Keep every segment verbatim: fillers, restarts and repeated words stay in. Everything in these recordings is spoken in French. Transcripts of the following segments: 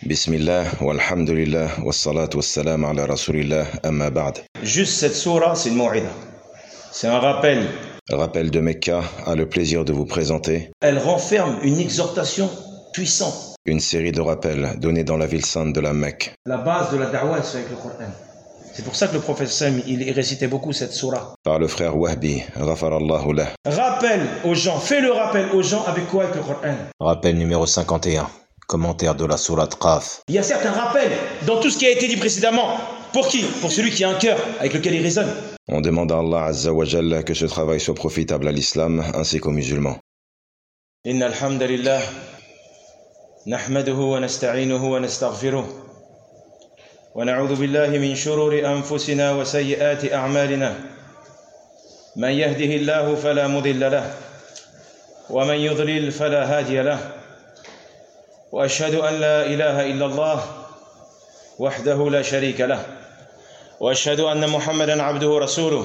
Bismillah, walhamdulillah, wassalatu wassalam ala rasulillah, amma ba'd. Juste cette sourate, c'est une mou'ida. C'est un rappel. Rappel de Mecca a le plaisir de vous présenter Elle renferme une exhortation puissante. une série de rappels donnés dans la ville sainte de la Mecque. La base de la da'wah, c'est avec le Coran. C'est pour ça que le prophète Sam, il récitait beaucoup cette sourate. Par le frère Wahbi, ghafarallahu lah. Rappel aux gens, fais le rappel aux gens avec quoi? Avec le Coran. Rappel numéro cinquante et un. Commentaire de la sourate Qaf. Il y a certains rappels dans tout ce qui a été dit précédemment. Pour qui? Pour celui qui a un cœur avec lequel il raisonne. On demande à Allah Azza wa Jalla que ce travail soit profitable à l'islam ainsi qu'aux musulmans. Inna alhamdulillah, nahmaduhu wa nasta'inuhu wa nastaghfiruh. Wa na'udhu billahi min shururi anfusina wa sayyiati a'malina. Man yahdihillahu fala mudilla lahu. Wa man yudlil fala hadiya lahu. وأشهد أن لا إله إلا الله وحده لا شريك له وأشهد أن محمدًا عبده ورسوله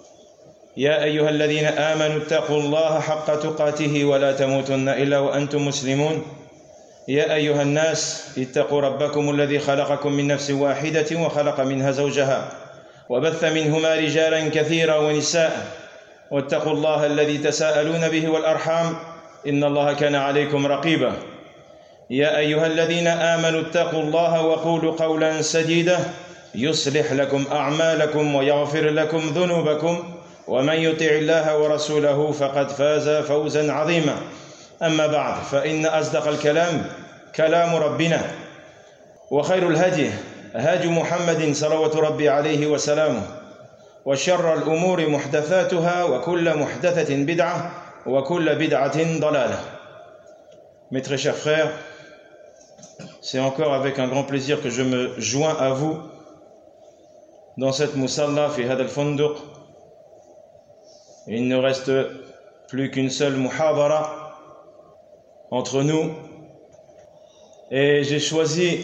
يا أيها الذين آمنوا اتقوا الله حق تقاته ولا تموتن إلا وأنتم مسلمون يا أيها الناس اتقوا ربكم الذي خلقكم من نفس واحدة وخلق منها زوجها وبث منهما رجالًا كثيرًا ونساء واتقوا الله الذي تساءلون به والأرحام إن الله كان عليكم رقيبًا يا أيها الذين آمنوا اتقوا الله وقولوا قولا سديدا يصلح لكم أعمالكم ويغفر لكم ذنوبكم ومن يطع الله ورسوله فقد فاز فوزا عظيما أما بعد فإن أصدق الكلام كلام ربنا وخير الهدي هدي محمد صلوات ربي عليه وسلامه وشر الأمور محدثاتها وكل محدثة بدعة وكل بدعة ضلالة. Mes très chers frères, c'est encore avec un grand plaisir que je me joins à vous dans cette musalla fi hada al-funduq. Il ne reste plus qu'une seule muhadara entre nous et j'ai choisi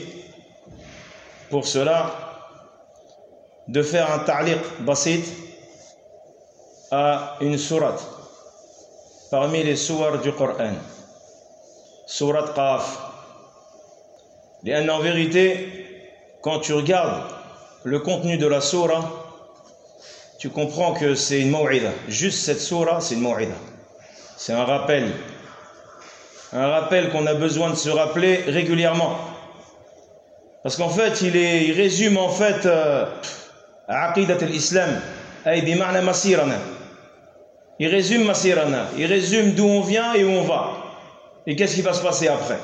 pour cela de faire un ta'liq basit à une sourate parmi les sourates du Coran. Sourate Qaf. Et en vérité, quand tu regardes le contenu de la sourate, tu comprends que c'est une mou'ida. Juste cette sourate, c'est une mou'ida. C'est un rappel. Un rappel qu'on a besoin de se rappeler régulièrement. Parce qu'en fait, il, est, il résume en fait Aqidat al-Islam. Ay bi ma'na masirana. Il résume masirana. Il résume d'où on vient et où on va. Et qu'est-ce qui va se passer après?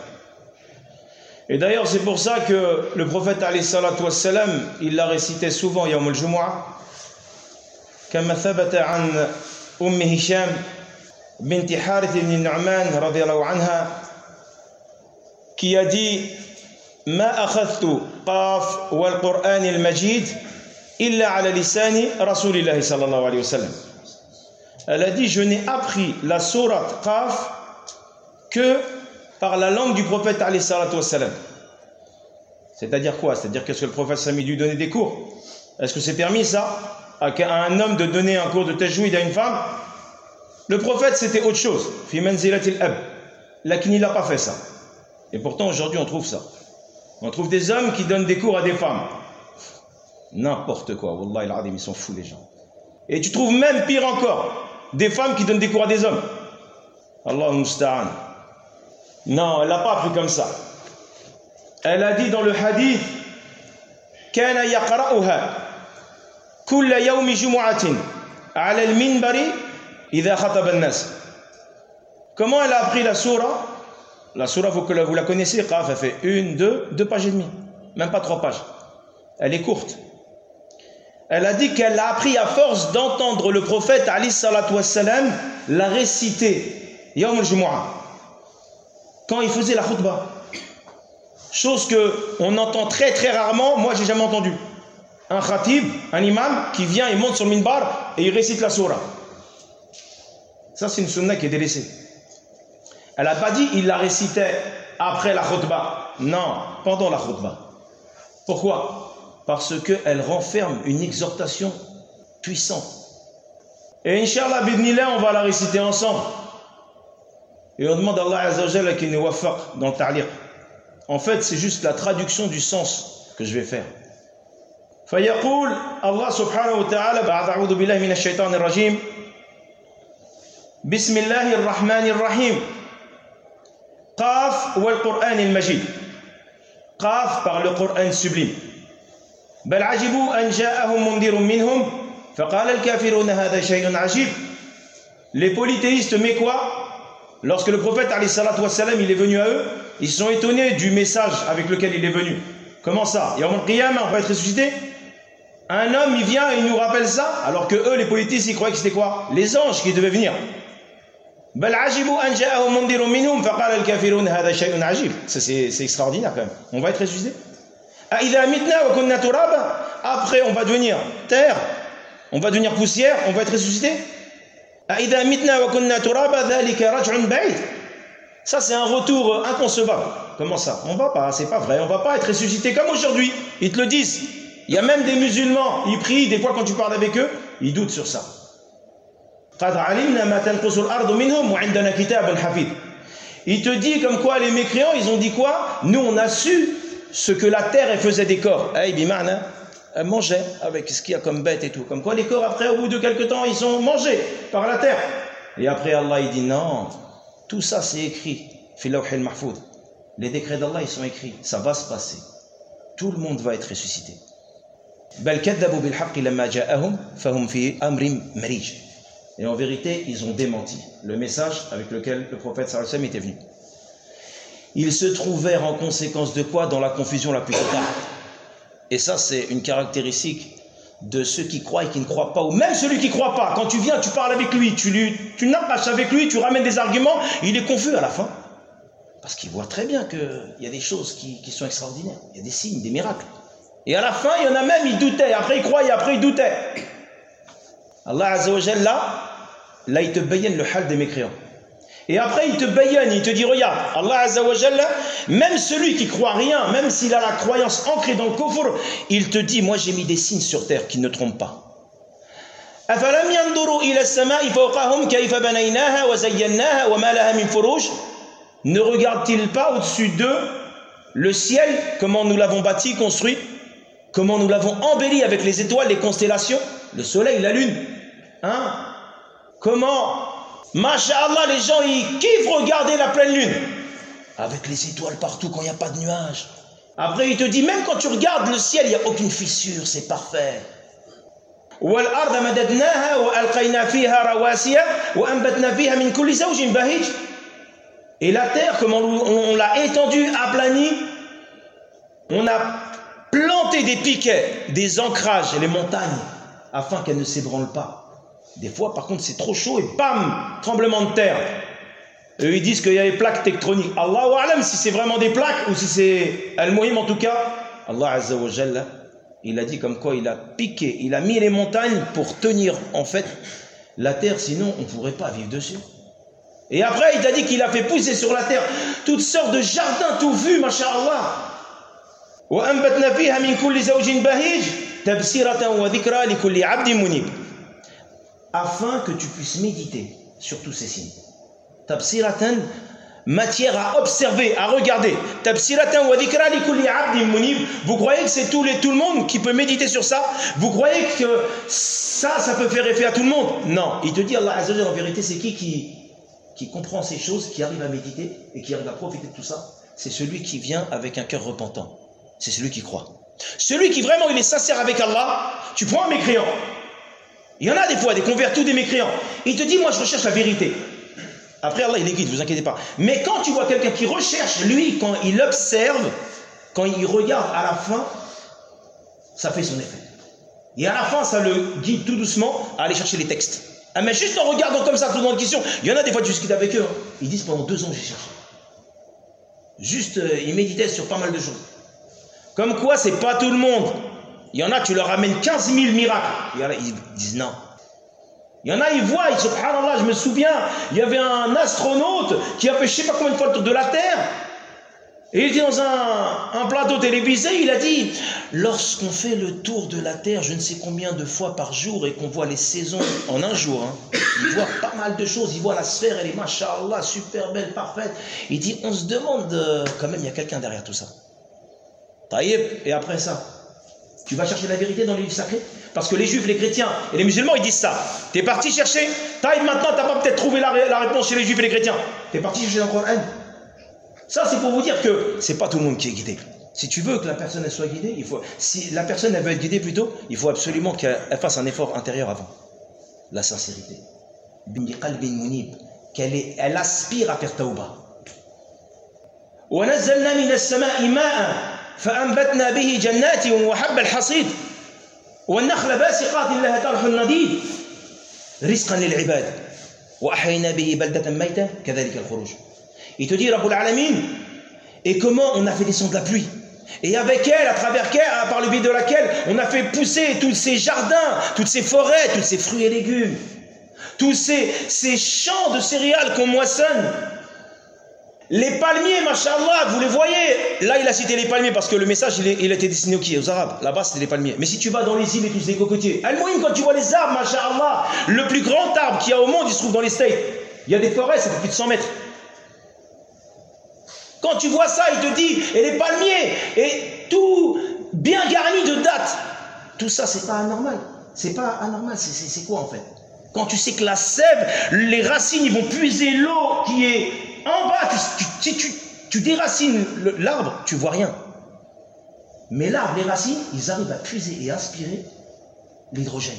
Et d'ailleurs, c'est pour ça que le prophète alayhi salatu wassalam, il l'a récité souvent Yawm al-Jumu'ah. Kama thabata an Umm Hisham binti Harith ibn Nu'man radiyallahu anha, qui a dit Ma akhadhtu Qaf wal Qur'an al-Majid illa ala lisani Rasulillahi sallallahu alayhi wa sallam. Elle a dit, je n'ai appris la sourate Qaf que par la langue du prophète alayhi salatu wassalam. C'est-à-dire quoi? C'est-à-dire qu'est-ce que le prophète Sami lui donnait des cours? Est-ce que c'est permis ça à un homme de donner un cours de tajwid à une femme? Le prophète c'était autre chose. Fi manzilatil ab. Lakin il n'a pas fait ça. Et pourtant aujourd'hui on trouve ça. On trouve des hommes qui donnent des cours à des femmes. N'importe quoi. Wallah il-adim, ils sont fous les gens. Et tu trouves même pire encore, des femmes qui donnent des cours à des hommes. Allah musta'an. Non, elle n'a pas appris comme ça. Elle a dit dans le hadith Kana yaqra'uha kulla yawmi jumu'atin 'ala al-minbari idha khataba an-nas. Comment elle a appris la sourate? La sourate, vous, vous la connaissez, Qaf, elle fait une, deux, deux pages et demie. Même pas trois pages. Elle est courte. Elle a dit qu'elle l'a appris à force d'entendre le prophète alayhi salatu wassalam la réciter Yawm al-Jumu'ah quand il faisait la khutbah. Chose qu'on entend très très rarement. Moi j'ai jamais entendu un khatib, un imam qui vient et monte sur le minbar et il récite la sourate. Ça c'est une sunna qui est délaissée. Elle n'a pas dit il la récitait après la khutbah. Non, pendant la khutbah. Pourquoi? Parce qu'elle renferme une exhortation puissante. Et Inch'Allah, bidnillah, on va la réciter ensemble. Et on demande à Allah Azza wa Jalla qu'il nous waffaq dans le ta'liq. En fait, c'est juste la traduction du sens que je vais faire. فيقول الله سبحانه وتعالى بعد أعوذ بالله من الشيطان الرجيم بسم الله الرحمن الرحيم قاف والقرآن المجيد قاف par le Coran sublime بل عجبوا أن جاءهم منذر منهم فقال الكافرون هذا شيء عجيب. Les polythéistes mécois, lorsque le prophète alayhi salatu wassalam, il est venu à eux, ils sont étonnés du message avec lequel il est venu. Comment ça? Yawm al-Qiyamah, on va être ressuscité? Un homme, il vient et il nous rappelle ça, alors que eux, les polythéistes, ils croyaient que c'était quoi? Les anges qui devaient venir. Ça, c'est extraordinaire quand même. On va être ressuscité. Après, on va devenir terre, on va devenir poussière, on va être ressuscité. Ça, c'est un retour inconcevable. Comment ça? On va pas, c'est pas vrai, on va pas être ressuscité comme aujourd'hui. Ils te le disent. Il y a même des musulmans, ils prient, des fois quand tu parles avec eux, ils doutent sur ça. Il te dit comme quoi les mécréants, ils ont dit quoi? Nous, on a su ce que la terre elle faisait des corps. Elle mangeait avec ce qu'il y a comme bête et tout. Comme quoi les corps, après, au bout de quelques temps, ils sont mangés par la terre. Et après, Allah, il dit non, tout ça c'est écrit. Les décrets d'Allah, ils sont écrits. Ça va se passer. Tout le monde va être ressuscité. Et en vérité, ils ont démenti le message avec lequel le prophète sallallahu alayhi wa sallam était venu. Ils se trouvèrent en conséquence de quoi? Dans la confusion la plus totale. Et ça, c'est une caractéristique de ceux qui croient et qui ne croient pas. Ou même celui qui ne croit pas. Quand tu viens, tu parles avec lui, tu, lui, tu n'arraches avec lui, tu ramènes des arguments, il est confus à la fin. Parce qu'il voit très bien qu'il y a des choses qui, qui sont extraordinaires. Il y a des signes, des miracles. Et à la fin, il y en a même, il doutait. Après, il croyait, après, il doutait. Allah Azza wa Jalla, là, là, il te bayyane le hal des mécréants. Et après, il te bayyane, il te dit, regarde, Allah Azza wa Jalla, même celui qui croit rien, même s'il a la croyance ancrée dans le kufr, il te dit, moi, j'ai mis des signes sur terre qui ne trompent pas. أَفَلَمْ يَنْظُرُوا إِلَى السَّمَاءِ فَوْقَهُمْ كَيْفَ بَنَيْنَاهَا وَزَيَّنَّاهَا وَمَا لَهَا مِنْ فُرُوجٍ. Ne regarde-t-il pas au-dessus d'eux le ciel, comment nous l'avons bâti, construit, comment nous l'avons embelli avec les étoiles, les constellations, le soleil, la lune, hein? Comment, masha'Allah, les gens ils kiffent regarder la pleine lune avec les étoiles partout quand il n'y a pas de nuages. Après il te dit, même quand tu regardes le ciel, il n'y a aucune fissure, c'est parfait. وَالْأَرْضَ مَدَدْنَاهَا وَأَلْقَيْنَا فِيهَا رَوَاسِيَ وَأَنْبَتْنَا فِيهَا مِنْ كُلِّ زَوْجٍ بَهِيجٍ. Et la terre, comme on, on l'a étendue, aplanie, on a planté des piquets, des ancrages et les montagnes, afin qu'elles ne s'ébranlent pas. Des fois, par contre, c'est trop chaud et bam, tremblement de terre. Eux, ils disent qu'il y a des plaques tectoniques. Allahu a'lam si c'est vraiment des plaques ou si c'est al-muhim en tout cas. Allah Azza wa Jalla, il a dit comme quoi il a piqué, il a mis les montagnes pour tenir en fait la terre, sinon on ne pourrait pas vivre dessus. Et après, il t'a dit qu'il a fait pousser sur la terre toutes sortes de jardins tout vus, masha'Allah. وَأَنْبَتْنَا فِيهَا مِنْ كُلِّ زَوْجٍ بَهِيجٍ تَبْصِرَةً وَذِكْرَى لِكُلِّ عَبْدٍ مُنِيبٍ. Afin que tu puisses méditer sur tous ces signes. Tabsiratan, matière à observer, à regarder. Tabsiratan wa dhikra li kulli 'abdin munib. Vous croyez que c'est tout, les, tout le monde qui peut méditer sur ça? Vous croyez que ça, ça peut faire effet à tout le monde? Non. Il te dit, Allah Azza wa Jalla, en vérité, c'est qui qui qui comprend ces choses, qui arrive à méditer et qui arrive à profiter de tout ça? C'est celui qui vient avec un cœur repentant. C'est celui qui croit. Celui qui vraiment il est sincère avec Allah. Tu prends un mécréant. Il y en a des fois des convertis ou des mécréants. Il te dit, moi je recherche la vérité. Après Allah il est guide, ne vous inquiétez pas. Mais quand tu vois quelqu'un qui recherche, lui, quand il observe, quand il regarde à la fin, ça fait son effet. Et à la fin, ça le guide tout doucement à aller chercher les textes. Ah, mais juste en regardant comme ça, tout dans la question, il y en a des fois, tu discutes avec eux, hein. Ils disent pendant deux ans, j'ai cherché. Juste, euh, ils méditaient sur pas mal de choses. Comme quoi, c'est pas tout le monde. Il y en a, tu leur ramènes quinze mille miracles. Il y en a, ils disent non. Il y en a, ils voient, ils, subhanallah, je me souviens, il y avait un astronaute qui a fait je sais pas combien de fois le tour de la Terre. Et il était dans un, un plateau télévisé, il a dit, lorsqu'on fait le tour de la Terre, je ne sais combien de fois par jour, et qu'on voit les saisons en un jour, hein, il voit pas mal de choses, il voit la sphère, elle est machallah, super belle, parfaite. Il dit, on se demande, euh, quand même, il y a quelqu'un derrière tout ça. Taïeb, et après ça, tu vas chercher la vérité dans les livres sacrés? Parce que les juifs, les chrétiens et les musulmans, ils disent ça. Tu es parti chercher, taïeb, maintenant, tu n'as pas peut-être trouvé la, la réponse chez les juifs et les chrétiens. Tu es parti chercher dans le Coran. Ça, c'est pour vous dire que c'est pas tout le monde qui est guidé. Si tu veux que la personne elle soit guidée, il faut, si la personne elle veut être guidée plutôt, il faut absolument qu'elle fasse un effort intérieur avant. La sincérité. Qu'elle est, elle aspire à faire tauba. ونزلنا من السماء ماء فأنبتنا به جنات وحب الحصيد والنخل باسقات لها طلع نضيد رزقا للعباد وأحيينا به بلدة ميتة كذلك الخروج. Il te dit, Rabbul Alamin, et comment on a fait descendre la pluie. Et avec elle, à travers elle, par le biais de laquelle on a fait pousser tous ces jardins, toutes ces forêts, tous ces fruits et légumes, tous ces, ces champs de céréales qu'on moissonne. Les palmiers, machallah, vous les voyez. Là, il a cité les palmiers parce que le message, il, est, il a été destiné aux qui? Aux Arabes. Là-bas, c'était les palmiers. Mais si tu vas dans les îles et tous les cocotiers, Al-Mouhim, quand tu vois les arbres, machallah, le plus grand arbre qu'il y a au monde, il se trouve dans les States. Il y a des forêts, c'est plus de cent mètres. Quand tu vois ça, il te dit, et les palmiers, et tout bien garni de dattes, tout ça, c'est pas anormal. C'est pas anormal, c'est quoi en fait? Quand tu sais que la sève, les racines, ils vont puiser l'eau qui est en bas, tu, tu, tu, tu déracines l'arbre, tu vois rien. Mais l'arbre, les racines, ils arrivent à puiser et aspirer l'hydrogène.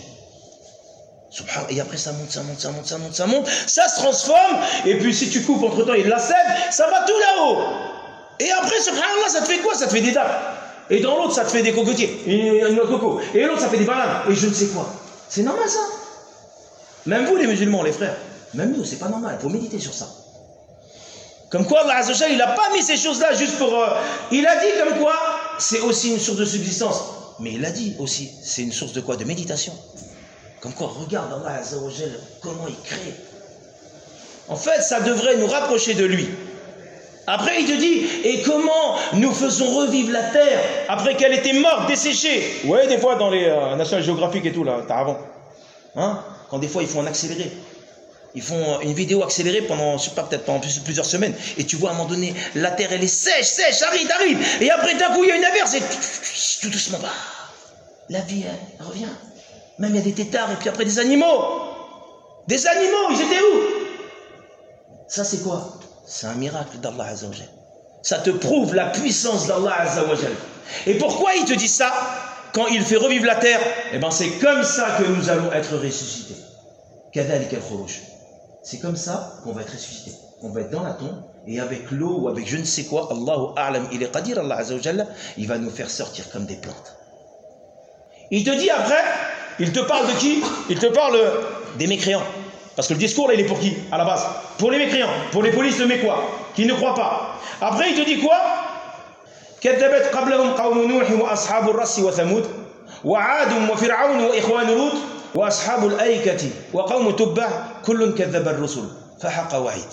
Et après ça monte, ça monte, ça monte, ça monte, ça monte, ça se transforme, et puis si tu coupes entre temps il y a de la sève, ça va tout là-haut. Et après, subhanallah, ça te fait quoi? Ça te fait des dattes. Et dans l'autre, ça te fait des cocotiers, une coco. Et l'autre, ça fait des bananes, et je ne sais quoi. C'est normal ça. Même vous les musulmans, les frères, même nous, c'est pas normal, il faut méditer sur ça. Comme quoi, Allah Azza wa Jalla, il n'a pas mis ces choses-là juste pour... Euh, il a dit comme quoi, c'est aussi une source de subsistance. Mais il a dit aussi, c'est une source de quoi? De méditation. Comme quoi, regarde Allah Azza wa Jalla, comment il crée. En fait, ça devrait nous rapprocher de lui. Après, il te dit, et comment nous faisons revivre la terre après qu'elle était morte, desséchée. Vous voyez des fois dans les euh, National Geographic et tout, là, t'as avant. Hein? Quand des fois, ils font en accéléré. Ils font une vidéo accélérée pendant, je sais pas, peut-être pendant plusieurs semaines. Et tu vois, à un moment donné, la terre, elle est sèche, sèche, arrive, arrive. Et après, d'un coup, il y a une averse et tout doucement, bah, la vie, elle revient. Même il y a des têtards et puis après des animaux. Des animaux, ils étaient où? Ça c'est quoi? C'est un miracle d'Allah Azza wa Jalla. Ça te prouve la puissance d'Allah Azza wa Jalla. Et pourquoi il te dit ça? Quand il fait revivre la terre, eh ben c'est comme ça que nous allons être ressuscités. Kadhalik al-khuruj. C'est comme ça qu'on va être ressuscité. On va être dans la tombe et avec l'eau ou avec je ne sais quoi, Allahu a'lam, il est qadir, Allah Azza wa Jalla, il va nous faire sortir comme des plantes. Il te dit après, il te parle de qui? Il te parle des mécréants. Parce que le discours là il est pour qui? À la base. Pour les mécréants, pour les polices de Mécois, qui ne croient pas. Après il te dit quoi? كذبت قبلهم قوم نوح وأصحاب الرس وثمود وعاد وفرعون وإخوان لوط وأصحاب الأيكة وقوم تبع كل كذب الرسل فحق وعيد.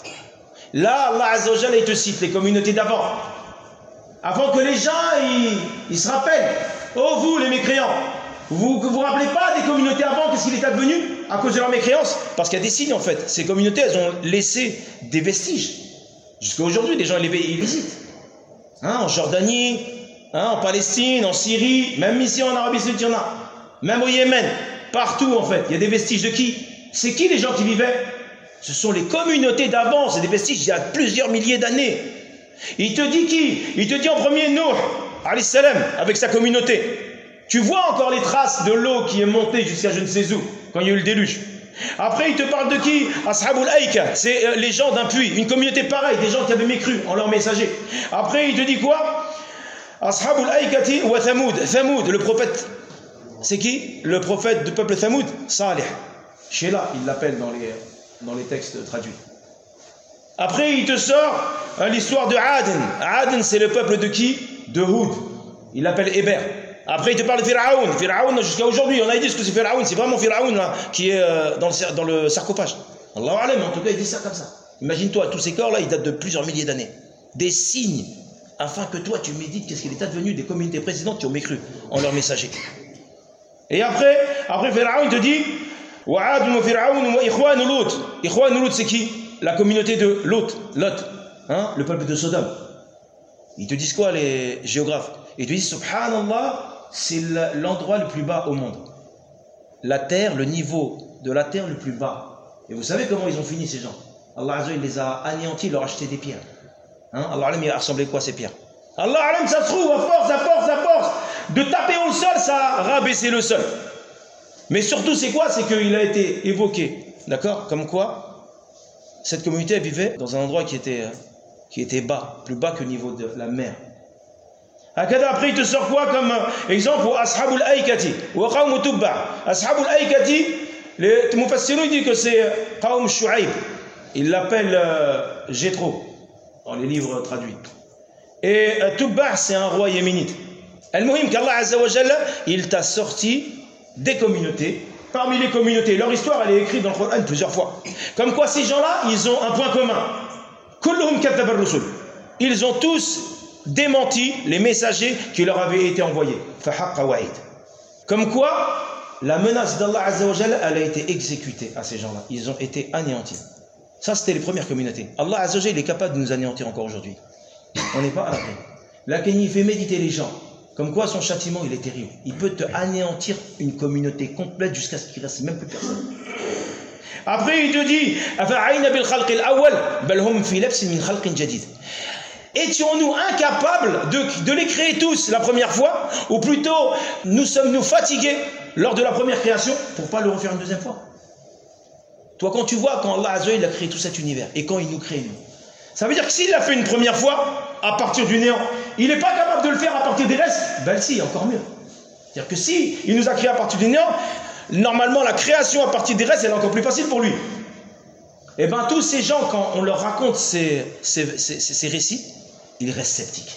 Là Allah Azza wa Jalla il te cite les communautés d'avant. Avant que les gens ils, ils se rappellent. Oh vous les mécréants, vous ne vous rappelez pas des communautés avant, qu'est-ce qu'il est advenu à cause de leur mécréance? Parce qu'il y a des signes en fait. Ces communautés elles ont laissé des vestiges. Jusqu'à aujourd'hui les gens ils les visitent. Hein, en Jordanie, hein, en Palestine, en Syrie, même ici en Arabie Saoudite, il y en a. Même au Yémen, partout en fait. Il y a des vestiges de qui? C'est qui les gens qui vivaient? Ce sont les communautés d'avant, c'est des vestiges il y a plusieurs milliers d'années. Il te dit qui? Il te dit en premier Nuh, alayhi salam, avec sa communauté. Tu vois encore les traces de l'eau qui est montée jusqu'à je ne sais où, quand il y a eu le déluge. Après, il te parle de qui? Ashabul Aïka, c'est euh, les gens d'un puits, une communauté pareille, des gens qui avaient mécru en leur messager. Après, il te dit quoi? Ashabul Aïkati wa Thamoud, Thamoud, le prophète, c'est qui? Le prophète du peuple Thamoud, Salih. Sheila, il l'appelle dans les, dans les textes traduits. Après, il te sort hein, l'histoire de Aden. Aden, c'est le peuple de qui? De Houd. Il l'appelle Héber. Après, il te parle de Pharaon. Pharaon, jusqu'à aujourd'hui, on a dit que c'est Pharaon. C'est vraiment Pharaon là, qui est euh, dans, le, dans le sarcophage. Allahu alam, en tout cas, il dit ça comme ça. Imagine-toi, tous ces corps-là, ils datent de plusieurs milliers d'années. Des signes afin que toi tu médites qu'est-ce qu'il est advenu des communautés précédentes qui ont mécru en leur messager. Et après, après Pharaon te dit Wa'ad wa Fir'aun wa Ikhwan Lut. Ikhwan Lut, c'est qui? La communauté de Lot, Lot, hein, le peuple de Sodome. Ils te disent quoi les géographes? Ils te disent Subhanallah, c'est l'endroit le plus bas au monde. La terre, le niveau de la terre le plus bas. Et vous savez comment ils ont fini ces gens? Allah Azza il les a anéantis, il leur a acheté des pierres. Hein? Allah Alam, il a ressemblé quoi ces pierres? Allah Alam, ça se trouve, à force, à force, à force de taper au sol, ça a rabaissé le sol. Mais surtout, c'est quoi? C'est qu'il a été évoqué, d'accord? Comme quoi, cette communauté elle vivait dans un endroit qui était, qui était bas, plus bas que le niveau de la mer. Après, il te sort quoi comme exemple? Ashabul Aikati, wa Qawm Tubba. Ashabul Aikati, les Mufassirun disent que c'est Qawm Shu'aib. Il l'appelle euh, Jéthro dans les livres traduits. Et euh, Tubba, c'est un roi yéménite. Al-Muhim qu'Allah Azza wa Jalla, il t'a sorti des communautés. Parmi les communautés, leur histoire, elle est écrite dans le Coran plusieurs fois. Comme quoi, ces gens-là, ils ont un point commun. Kulluhum kadhaba ar-rusul. Ils ont tous démenti les messagers qui leur avaient été envoyés. Fahaqqa wa'id. Comme quoi, la menace d'Allah Azza wa Jalla, elle a été exécutée à ces gens-là. Ils ont été anéantis. Ça, c'était les premières communautés. Allah Azza wa Jalla, il est capable de nous anéantir encore aujourd'hui. On n'est pas à l'abri. Là, quand il fait méditer les gens, comme quoi son châtiment, il est terrible. Il peut te anéantir une communauté complète jusqu'à ce qu'il ne reste même plus personne. Après, il te dit étions-nous incapables de, de les créer tous la première fois, ou plutôt, nous sommes-nous fatigués lors de la première création pour ne pas le refaire une deuxième fois? Toi, quand tu vois, quand Allah Azza wa Jalla a créé tout cet univers, et quand il nous crée, nous, ça veut dire que s'il l'a fait une première fois, à partir du néant, il n'est pas capable de le faire à partir des restes? Ben si, encore mieux. C'est-à-dire que si il nous a créé à partir du néant, normalement la création à partir des restes, elle est encore plus facile pour lui. Et bien tous ces gens, quand on leur raconte ces, ces, ces, ces récits, ils restent sceptiques.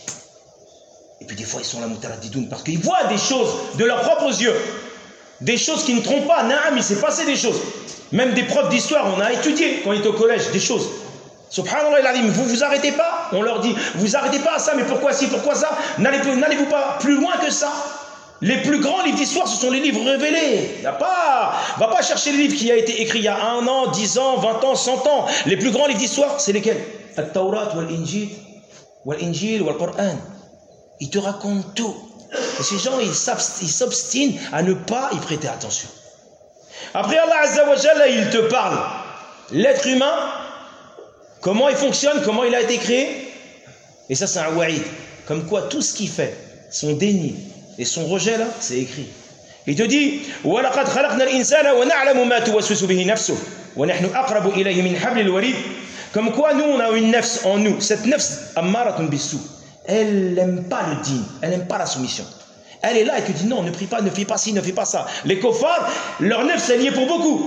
Et puis des fois, ils sont là, moutala-didoun, parce qu'ils voient des choses de leurs propres yeux. Des choses qui ne trompent pas. Naam, il s'est passé des choses. Même des profs d'histoire, on a étudié quand on était au collège, des choses. Subhanallah, il a dit, vous vous arrêtez pas? On leur dit, vous arrêtez pas à ça, mais pourquoi si, pourquoi ça? N'allez-vous pas plus loin que ça? Les plus grands livres d'histoire, ce sont les livres révélés. Y a pas, va pas chercher les livres qui a été écrit il y a un an, dix ans, vingt ans, cent ans. Les plus grands livres d'histoire, c'est lesquels? Al-Tawrat, wal-Injil, wal-Injil, wal-Qur'an. Ils te racontent tout. Et ces gens, ils s'obstinent à ne pas y prêter attention. Après, Allah Azza wa Jalla, il te parle. L'être humain, comment il fonctionne, comment il a été créé. Et ça, c'est un wa'id. Comme quoi, tout ce qu'il fait, son déni et son rejet, là, c'est écrit. Il te dit وَلَقَدْ خَلَقْنَا الْإِنسَانَ وَنَعْلَمُ مَا تُوَسْوِسُ بِهِ نَفْسُهُ وَنَحْنُ أَقْرَبُ إِلَيْهِ مِنْ حَبْلِ الْوَرِيدِ. Comme quoi, nous, on a une nafs en nous. Cette nafs, ammaratun bis-sou, elle n'aime pas le din, elle n'aime pas la soumission. Elle est là et te dit non, ne prie pas, ne fais pas ci, ne fais pas ça. Les kofars, leur nefs, c'est lié pour beaucoup.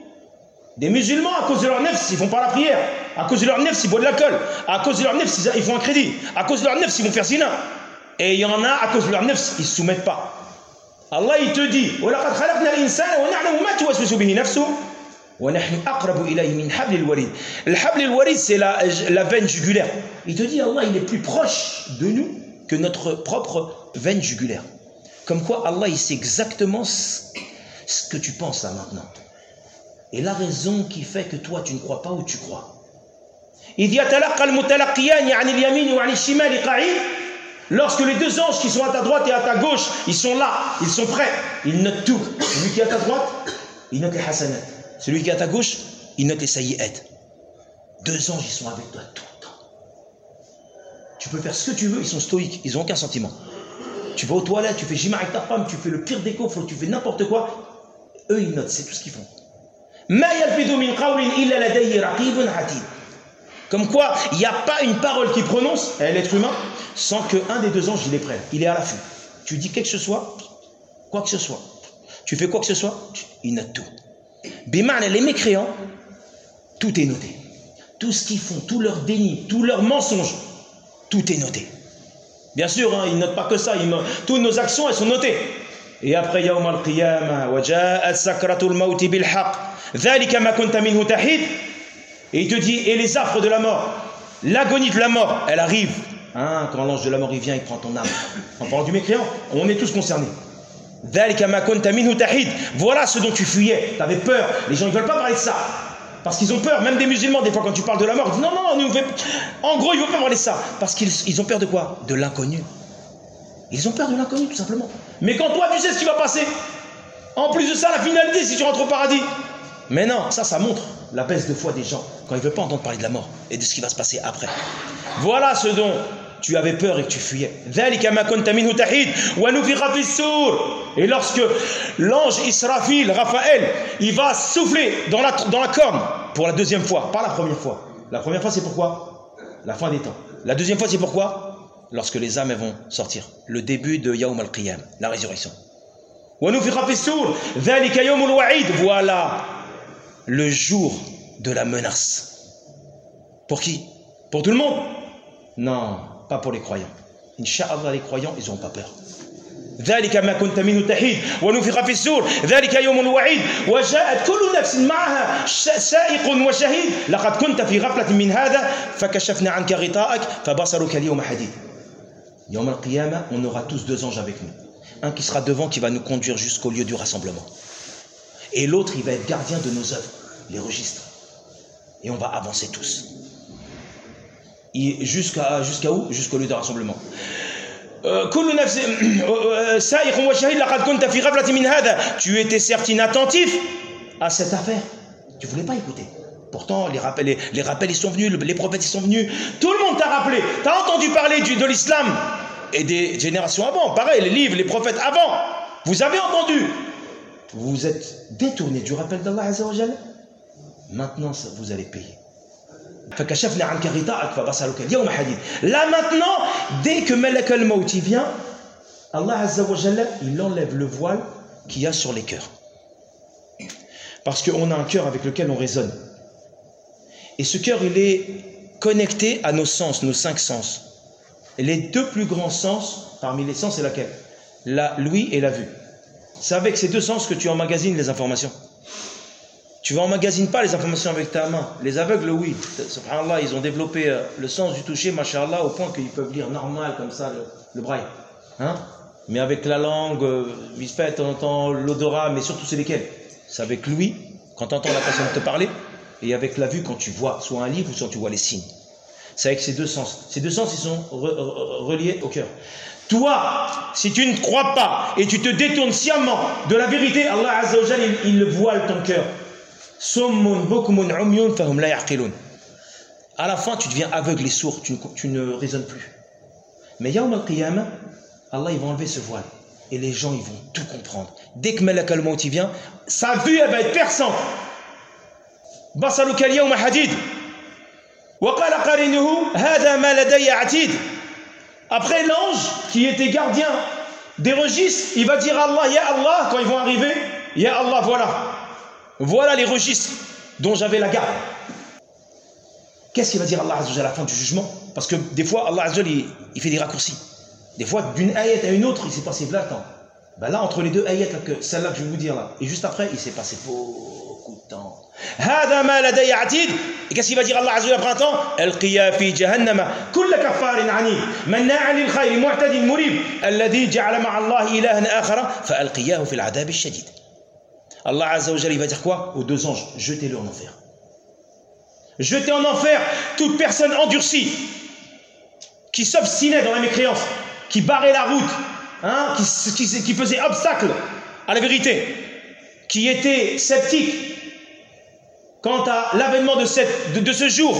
Des musulmans, à cause de leur nefs, ils font pas la prière. À cause de leur nefs, ils boivent de l'alcool. À cause de leur nefs, ils font un crédit. À cause de leur nefs, ils vont faire zina. Et il y en a, à cause de leur nefs, ils ne se soumettent pas. Allah, il te dit وَلَقَدْ خَلَقْنَا الْإِنسَانَ وَنَعْلَمُ مَا تُوَسْوِسُ بِهِ نَفْسُهُ وَنَحْنُ أَقْرَبُ إِلَيْهِ مِنْ حَبْلِ الْوَرِيدِ. Le habl al-warid, c'est la, la veine jugulaire. Il te dit, Allah, il est plus proche de nous que notre propre veine jugulaire. Comme quoi, Allah, il sait exactement ce, ce que tu penses là maintenant. Et la raison qui fait que toi, tu ne crois pas ou tu crois. إِذْ يَتَلَقَّى الْمُتَلَقِّيَانِ عَنِ الْيَمِينِ وَعَنِ الشِّمَالِ قَعِيدٌ. Lorsque les deux anges qui sont à ta droite et à ta gauche, ils sont là, ils sont prêts, ils notent tout. Celui qui est à ta droite, il note les hasanat. Celui qui est à ta gauche, il note les sayyi'at. Deux anges, ils sont avec toi tout le temps. Tu peux faire ce que tu veux, ils sont stoïques, ils n'ont aucun sentiment. Tu vas aux toilettes, tu fais jima avec ta femme, tu fais le pire des coffres, tu fais n'importe quoi. Eux, ils notent, c'est tout ce qu'ils font. Ma yalfidu min qawlin illa ladayhi raqibun atid. Comme quoi, il n'y a pas une parole qui prononce, à l'être humain, sans qu'un des deux anges, il est prêt. Il est à l'affût. Tu dis quelque chose, quoi que ce soit. Tu fais quoi que ce soit, il note tout. Bima'na, les mécréants, tout est noté. Tout ce qu'ils font, tout leur déni, tout leur mensonge, tout est noté. Bien sûr, hein, ils ne notent pas que ça. Ils notent, toutes nos actions, elles sont notées. Et après, yawm al-qiyamah, wa ja'at sakratul mawti bil haqq, dhalika ma kunta minhu tahid. Et il te dit, et les affres de la mort, l'agonie de la mort, elle arrive. Hein, quand l'ange de la mort il vient, il prend ton âme. En parlant du mécréant, on est tous concernés. Voilà ce dont tu fuyais, tu avais peur. Les gens ne veulent pas parler de ça. Parce qu'ils ont peur, même des musulmans, des fois quand tu parles de la mort, ils disent non, non, nous, en gros, ils ne veulent pas parler de ça. Parce qu'ils ils ont peur de quoi? De l'inconnu. Ils ont peur de l'inconnu, tout simplement. Mais quand toi, tu sais ce qui va passer, en plus de ça, la finalité, si tu rentres au paradis. Mais non, ça, ça montre la baisse de foi des gens quand ils ne veulent pas entendre parler de la mort et de ce qui va se passer après. Voilà ce dont tu avais peur et que tu fuyais. Et lorsque l'ange Israfil, Raphaël, il va souffler dans la, dans la corne pour la deuxième fois, pas la première fois. La première fois, c'est pourquoi? La fin des temps. La deuxième fois, c'est pourquoi? Lorsque les âmes vont sortir. Le début de Yawm al-Qiyam, la résurrection. Voilà le jour de la menace. Pour qui? Pour tout le monde? Non, pas pour les croyants. Inch'Allah, les croyants, ils n'auront pas peur. ذلك ما كنت منه تحيد ونفخ في السور ذلك يوم الوعيد وجاءت كل نفس معها سائق وشهيد لقد كنت في غفلة من هذا فكشفنا عنك غطاءك فبصرك اليوم حديد. يوم القيامة, on aura tous deux anges avec nous. Un qui sera devant, qui va nous conduire jusqu'au lieu du rassemblement. Et l'autre, il va être gardien de nos œuvres, les registres. Et on va avancer tous. Jusqu'à jusqu'à où? Jusqu'au lieu de rassemblement. Tu étais certes inattentif à cette affaire. Tu ne voulais pas écouter. Pourtant, les rappels, les, les rappels ils sont venus, les prophètes ils sont venus. Tout le monde t'a rappelé. Tu as entendu parler du, de l'islam et des générations avant. Pareil, les livres, les prophètes avant. Vous avez entendu. Vous vous êtes détourné du rappel d'Allah Azza wa Jalla. Maintenant, ça, vous allez payer. Là maintenant, dès que Malak al-Maut vient, Allah Azza wa Jalla, il enlève le voile qu'il y a sur les cœurs. Parce qu'on a un cœur avec lequel on raisonne. Et ce cœur, il est connecté à nos sens, nos cinq sens. Et les deux plus grands sens, parmi les sens, c'est laquelle? La l'ouïe et la vue. C'est avec ces deux sens que tu emmagasines les informations. Tu ne emmagasines pas les informations avec ta main. Les aveugles, oui. Subhanallah, ils ont développé le sens du toucher, mashallah, au point qu'ils peuvent lire normal comme ça le, le braille. Hein? Mais avec la langue, vite fait, on entend l'odorat, mais surtout c'est lesquels? C'est avec l'ouïe, quand tu entends la personne te parler, et avec la vue, quand tu vois soit un livre ou soit tu vois les signes. C'est avec ces deux sens. Ces deux sens, ils sont re, re, reliés au cœur. Toi, si tu ne crois pas et tu te détournes sciemment de la vérité, Allah Azza wa Jalla, il, il voile ton cœur. À la fin, tu deviens aveugle et sourd, tu, tu ne raisonnes plus. Mais Yawm al-Qiyamah, Allah il va enlever ce voile et les gens ils vont tout comprendre. Dès que Malak al-Maut vient, sa vue elle va être perçante. Basaluka al-yawma hadid. Wa qala qarinuhu hadha ma ladayya atid. Après l'ange qui était gardien des registres, il va dire à Allah, ya Allah, quand ils vont arriver, ya Allah, voilà. Voilà les registres dont j'avais la garde. Qu'est-ce qu'il va dire Allah Azza wa Jalla à la fin du jugement? Parce que des fois, Allah Azza wa Jalla, il, il fait des raccourcis. Des fois, d'une ayat à une autre, il s'est passé vingt ans. Ben là, entre les deux ayats, celle-là que je vais vous dire là, et juste après, il s'est passé beaucoup de temps. Et qu'est-ce qu'il va dire Allah Azza wa Jalla après un temps? Al-qiya fi jahannama kulla kaffarin anid manna'an lil khayri mu'tadin murib alladhi ja'ala ma'a Allah ilahan akhara fa alqiyahu fil adhab ash-shadid. Allah Azza wa Jalla, il va dire quoi? Aux deux anges, jetez-le en enfer. Jetez en enfer toute personne endurcie qui s'obstinait dans la mécréance, qui barrait la route, hein, qui, qui, qui faisait obstacle à la vérité, qui était sceptique quant à l'avènement de, cette, de, de ce jour.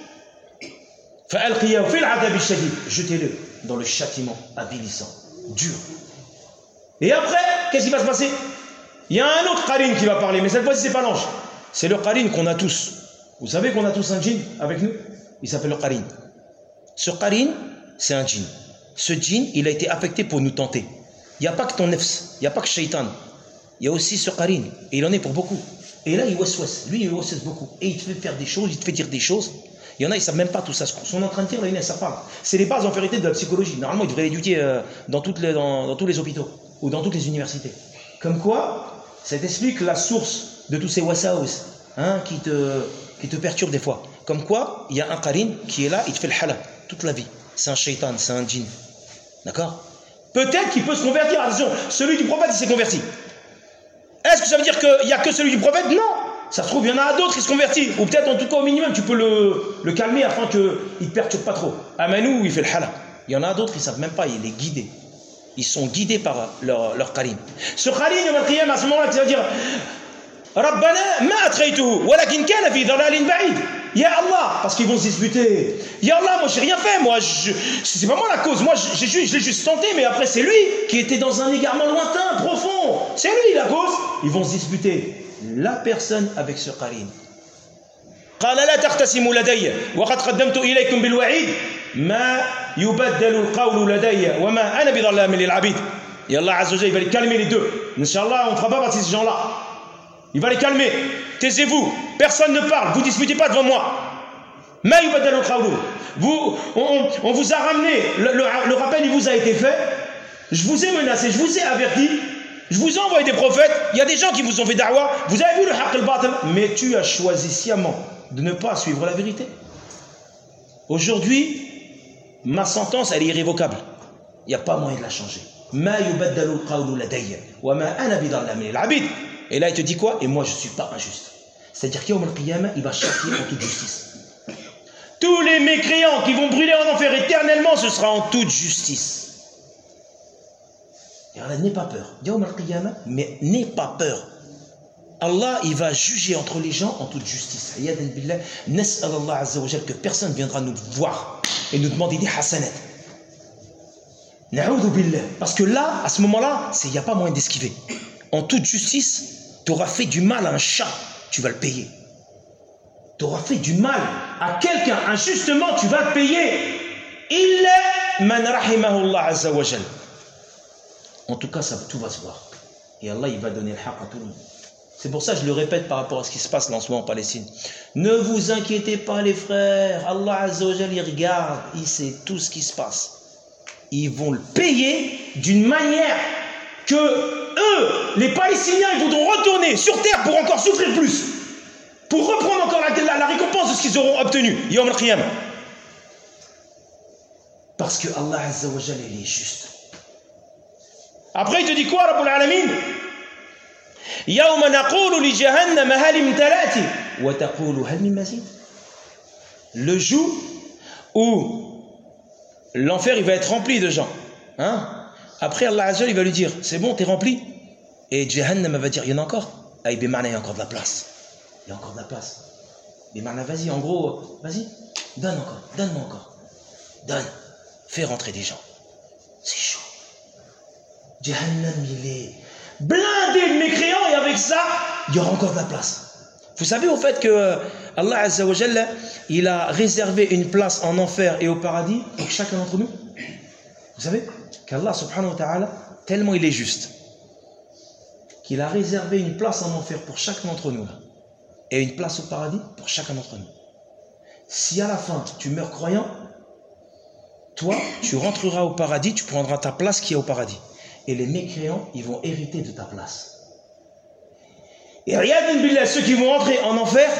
Jetez-le dans le châtiment avilissant, dur. Et après, qu'est-ce qui va se passer? Il y a un autre qarine qui va parler, mais cette fois-ci, ce n'est pas l'ange. C'est le qarine qu'on a tous. Vous savez qu'on a tous un djinn avec nous? Il s'appelle le qarine. Ce qarine, c'est un djinn. Ce djinn, il a été affecté pour nous tenter. Il n'y a pas que ton nefs, il n'y a pas que shaitan. Il y a aussi ce qarine. Et il en est pour beaucoup. Et là, il waswas. Lui, il waswas beaucoup. Et il te fait faire des choses, il te fait dire des choses. Il y en a, ils ne savent même pas tout ça. Ce qu'on est en train de dire, là, ils ne savent pas. C'est les bases en vérité de la psychologie. Normalement, ils devraient l'étudier euh, dans, toutes les, dans, dans tous les hôpitaux ou dans toutes les universités. Comme quoi, ça t'explique la source de tous ces waswas hein, qui, te, qui te perturbent des fois. Comme quoi, il y a un qarine qui est là, il te fait le halal toute la vie. c'est un shaitan, c'est un djinn. D'accord? Peut-être qu'il peut se convertir. Attention, celui du prophète, il s'est converti. Est-ce que ça veut dire qu'il n'y a que celui du prophète? Non. Ça se trouve, il y en a d'autres qui se convertissent. Ou peut-être, en tout cas, au minimum, tu peux le, le calmer afin qu'il ne te perturbe pas trop. Amanou, il fait le hala. Il y en a d'autres, ils ne savent même pas, il est guidé. Ils sont guidés par leur, leur qarin. Ce qarin, à ce moment-là, ça veut dire Rabbana ma atraytuhu, walakin kana fi dhalalin ba'id. Ya Allah, parce qu'ils vont se disputer. Ya Allah, moi j'ai rien fait, moi je, c'est pas moi la cause, moi je, je, je l'ai juste tenté, mais après c'est lui qui était dans un égarement lointain, profond. C'est lui la cause. Ils vont se disputer. La personne avec ce qarin. قال لا تختصموا لدي وقد قدمت إليكم بالوعيد ما يبدل القول لدي وما أنا بظلام للعبيد. Et Allah Azza wa Jalla, il va les calmer les deux. Inch'Allah, on ne fera pas partie de ces gens-là. Il va les calmer. Taisez-vous. Personne ne parle. Vous ne disputez pas devant moi. Ma yubaddal al-qawlu. Vous, on, on vous a ramené. Le, le, le rappel, il vous a été fait. Je vous ai menacé. Je vous ai averti. Je vous ai envoyé des prophètes. Il y a des gens qui vous ont fait da'wah. Vous avez vu le haqq al-batil. Mais tu as choisi sciemment de ne pas suivre la vérité. Aujourd'hui, ma sentence, elle est irrévocable. Il n'y a pas moyen de la changer. Ma yubaddalu al-qawlu ladayya wa ma ana bidhallamin lil-abid. Et là, il te dit quoi? Et moi, je ne suis pas injuste. C'est-à-dire qu'Yawm al-Qiyamah, il va châtier en toute justice. Tous les mécréants qui vont brûler en enfer éternellement, ce sera en toute justice. Et là, n'aie pas peur. Yawm al-Qiyamah, mais n'aie pas peur. Allah, il va juger entre les gens en toute justice. Ayadan billah, nas'al Allah azza wa jalla que personne viendra nous voir et nous demander des hasanat. Na'oudhu billah. Parce que là, à ce moment-là, il n'y a pas moyen d'esquiver. En toute justice, tu auras fait du mal à un chat, tu vas le payer. Tu auras fait du mal à quelqu'un injustement, tu vas le payer. Illa man rahimahullah azza wa jalla. En tout cas, ça, tout va se voir. Et Allah, il va donner le haqq à tout le monde. C'est pour ça que je le répète par rapport à ce qui se passe là en ce moment en Palestine. Ne vous inquiétez pas les frères. Allah azza wa jalla, il regarde, il sait tout ce qui se passe. Ils vont le payer d'une manière que eux, les Palestiniens, ils voudront retourner sur terre pour encore souffrir plus. Pour reprendre encore la, la, la récompense de ce qu'ils auront obtenu. Yawm al-Qiyamah. Parce que Allah azza wa jalla, il est juste. Après, il te dit quoi, Rabbul Alamin? Yawma naqulu li jahannam hal imtalati wa taqulu hal min mazid. Le jour où l'enfer, il va être rempli de gens. Hein? Après, Allah Azza wa Jalla, il va lui dire, c'est bon, t'es rempli. Et Jahannam va dire, il y en a encore. Ah, il y a encore de la place. Il y a encore de la place. Bimana, vas-y, en gros, vas-y, donne encore, donne-moi encore. Donne, fais rentrer des gens. C'est chaud. Jahannam, il est blindé de mécréants et avec ça, il y aura encore de la place. Vous savez au fait que Allah Azza wa Jalla, il a réservé une place en enfer et au paradis pour chacun d'entre nous. Vous savez qu'Allah subhanahu wa ta'ala, tellement il est juste, qu'il a réservé une place en enfer pour chacun d'entre nous là, et une place au paradis pour chacun d'entre nous. Si à la fin tu meurs croyant, toi tu rentreras au paradis, tu prendras ta place qui est au paradis. Et les mécréants, ils vont hériter de ta place. Et regarde billah, ceux qui vont entrer en enfer,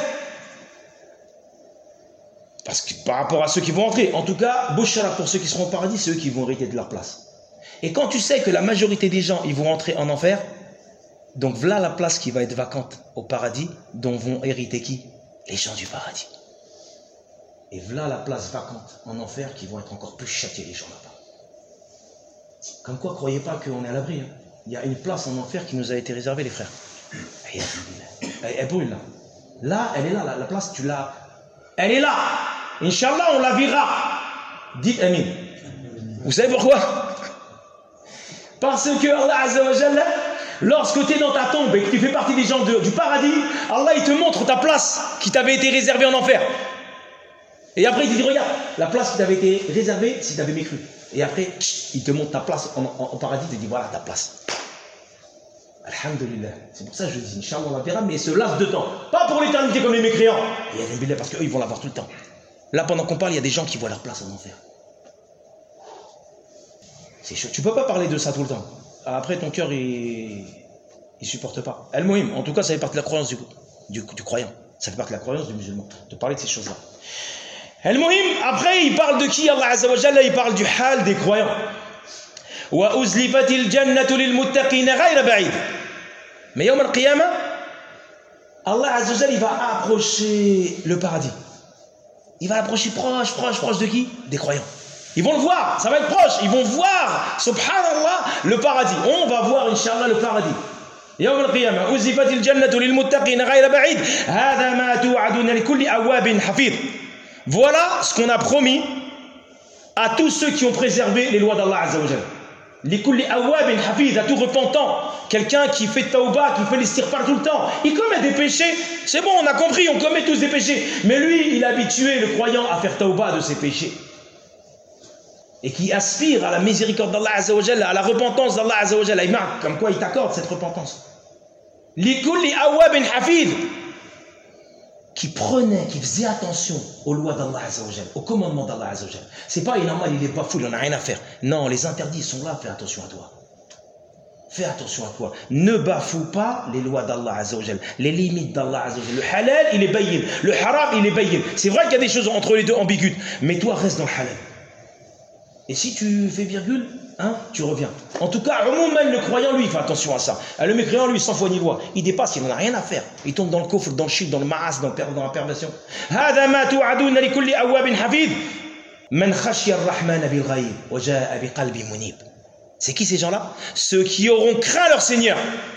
parce que par rapport à ceux qui vont entrer, en tout cas, Bushra pour ceux qui seront au paradis, c'est eux qui vont hériter de leur place. Et quand tu sais que la majorité des gens, ils vont entrer en enfer, donc voilà la place qui va être vacante au paradis, dont vont hériter qui? Les gens du paradis. Et voilà la place vacante en enfer qui vont être encore plus châtiés les gens là-bas. Comme quoi, croyez pas qu'on est à l'abri. Hein. Il y a une place en enfer qui nous a été réservée, les frères. Elle, elle brûle là. Là, elle est là, la, la place, tu l'as. Elle est là. Inch'Allah, on la verra. Dites Amin. Vous savez pourquoi? Parce que Allah Azza wa Jalla, lorsque tu es dans ta tombe et que tu fais partie des gens de, du paradis, Allah il te montre ta place qui t'avait été réservée en enfer. Et après il te dit, regarde, la place qui t'avait été réservée si tu avais mécru. Et après, il te montre ta place en, en, en paradis, il te dit, voilà ta place. Alhamdulillah. C'est pour ça que je dis, Inch'Allah, on la verra, mais ce laps de temps. Pas pour l'éternité comme les mécréants. Et Alhamdulillah, parce qu'eux, ils vont la voir tout le temps. Là, pendant qu'on parle, il y a des gens qui voient leur place en enfer. C'est chaud. Tu ne peux pas parler de ça tout le temps. Après, ton cœur, il ne supporte pas. El-Mohim, en tout cas, ça fait partie de la croyance du, du, du croyant. Ça fait partie de la croyance du musulman, de parler de ces choses-là. Al-Muhim, après il parle de qui? Allah Azza wa Jalla, il parle du hal des croyants. Wa uzlifatil jannatu lil muttaqina ghayra ba'id. Mais yawm al-qiyamah, Allah Azza wa Jalla, il va approcher le paradis. Il va approcher proche, proche, proche de qui? Des croyants. Ils vont le voir, ça va être proche. Ils vont voir, subhanallah, le paradis. On va voir, Inch'Allah, le paradis. يوم القيامة أزلفت الجنة للمتقين غير بعيد هذا ما توعدون لكل أواب حفيظ. Voilà ce qu'on a promis à tous ceux qui ont préservé les lois d'Allah Azza wa Jalla. لكل أواب حفيظ, à tout repentant, quelqu'un qui fait tauba, qui fait l'istighfar tout le temps. Il commet des péchés, c'est bon, on a compris, on commet tous des péchés. Mais lui, il a habitué le croyant à faire tauba de ses péchés. Et qui aspire à la miséricorde d'Allah Azza wa Jalla, à la repentance d'Allah Azza wa Jalla. Il marque comme quoi il t'accorde cette repentance. Likulli awabin hafid, qui prenait, qui faisait attention aux lois d'Allah Azza wa Jalla, aux commandements d'Allah Azza wa Jalla. C'est pas il est normal, il est pas fou, il en a rien à faire. Non, les interdits sont là, fais attention à toi. Fais attention à toi. Ne bafoue pas les lois d'Allah Azza wa Jalla, les limites d'Allah Azza wa Jalla. Le halal, il est bayyin. Le haram, il est bayyin. C'est vrai qu'il y a des choses entre les deux ambiguës, mais toi reste dans le halal. Et si tu fais virgule, hein, tu reviens. En tout cas, même le croyant, lui, il fait attention à ça. Le mécréant, lui, sans foi ni loi, il dépasse, il n'en a rien à faire. Il tombe dans le coffre, dans le shirk, dans le ma'as, dans, le, dans la perversion. C'est qui ces gens-là? Ceux qui auront craint leur Seigneur.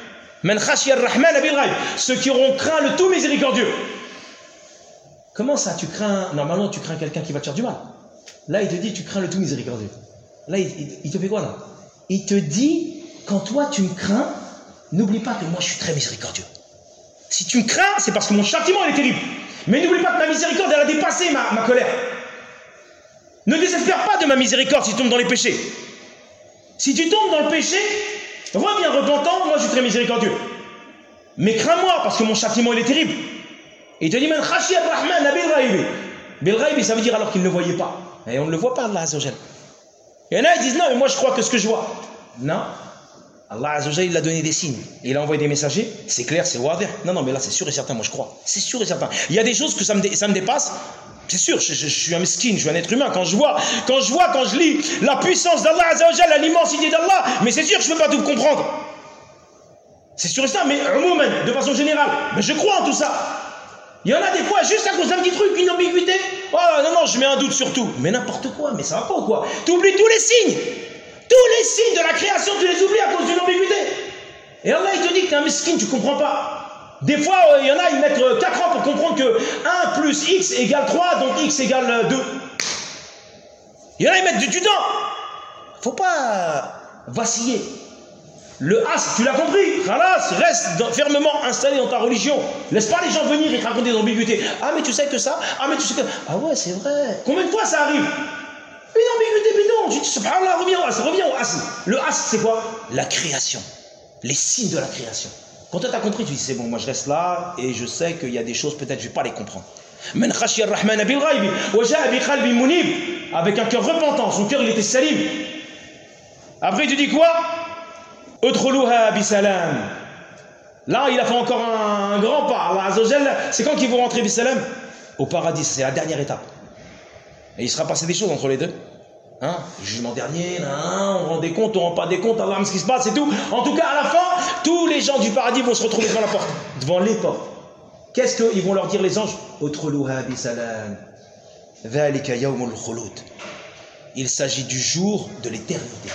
Ceux qui auront craint le tout miséricordieux. Comment ça, tu crains? Normalement, tu crains quelqu'un qui va te faire du mal. Là, il te dit, tu crains le tout miséricordieux. Là, il, il, il te fait quoi là? Il te dit, quand toi tu me crains, n'oublie pas que moi je suis très miséricordieux. Si tu me crains, c'est parce que mon châtiment il est terrible. Mais n'oublie pas que ma miséricorde, elle a dépassé ma, ma colère. Ne désespère pas de ma miséricorde si tu tombes dans les péchés. Si tu tombes dans le péché, reviens repentant, moi je suis très miséricordieux. Mais crains-moi parce que mon châtiment il est terrible. Et il te dit, man khashi ar-Rahman bil ghaibi. Bil ghaibi, ça veut dire alors qu'il ne le voyait pas. Et on ne le voit pas, Allah Azza wa Jalla. Il y en a qui disent non, mais moi je crois que ce que je vois. Non. Allah Azza wa Jalla, il a donné des signes. Il a envoyé des messagers. C'est clair, c'est wadih. Non, non, mais là c'est sûr et certain, moi je crois. C'est sûr et certain. Il y a des choses que ça me, dé, ça me dépasse. C'est sûr, je, je, je suis un mesquine, je suis un être humain. Quand je vois, quand je vois, quand je lis la puissance d'Allah Azza wa Jalla, l'immensité d'Allah, mais c'est sûr que je ne peux pas tout comprendre. C'est sûr et certain, mais de façon générale, mais je crois en tout ça. Il y en a des fois, juste à cause d'un petit truc, une ambiguïté. Oh non, non, je mets un doute sur tout. Mais n'importe quoi, mais ça va pas ou quoi? Tu oublies tous les signes. Tous les signes de la création, tu les oublies à cause d'une ambiguïté. Et Allah, il te dit que tu es un mesquine, tu comprends pas. Des fois, il y en a, ils mettent quatre ans pour comprendre que un plus x égale trois, donc x égale deux. Il y en a, ils mettent du temps. Faut pas vaciller. Le as, tu l'as compris, Khalas, reste dans, fermement installé dans ta religion. Laisse pas les gens venir et te raconter des ambiguïtés. Ah mais tu sais que ça, ah mais tu sais que... Ah ouais, c'est vrai. Combien de fois ça arrive? Une ambiguïté bidon. Tu dis, subhanallah, reviens au as, reviens au as. Le as, c'est quoi? La création. Les signes de la création. Quand tu as compris, tu dis, c'est bon, moi je reste là et je sais qu'il y a des choses, peut-être je ne vais pas les comprendre. Man khashiya ar-Rahman bil ghaibi wa ja'a bi qalbin munib. Avec un cœur repentant, son cœur il était salim. Après tu dis quoi? Là, il a fait encore un, un grand pas. C'est quand qu'ils vont rentrer bisalam? Au paradis, c'est la dernière étape. Et il sera passé des choses entre les deux. Hein? Le jugement dernier, hein, on rend des comptes, on rend pas des comptes, Allah ce qui se passe et tout. En tout cas, à la fin, tous les gens du paradis vont se retrouver devant la porte, devant les portes. Qu'est-ce qu'ils vont leur dire les anges? Il s'agit du jour de l'éternité.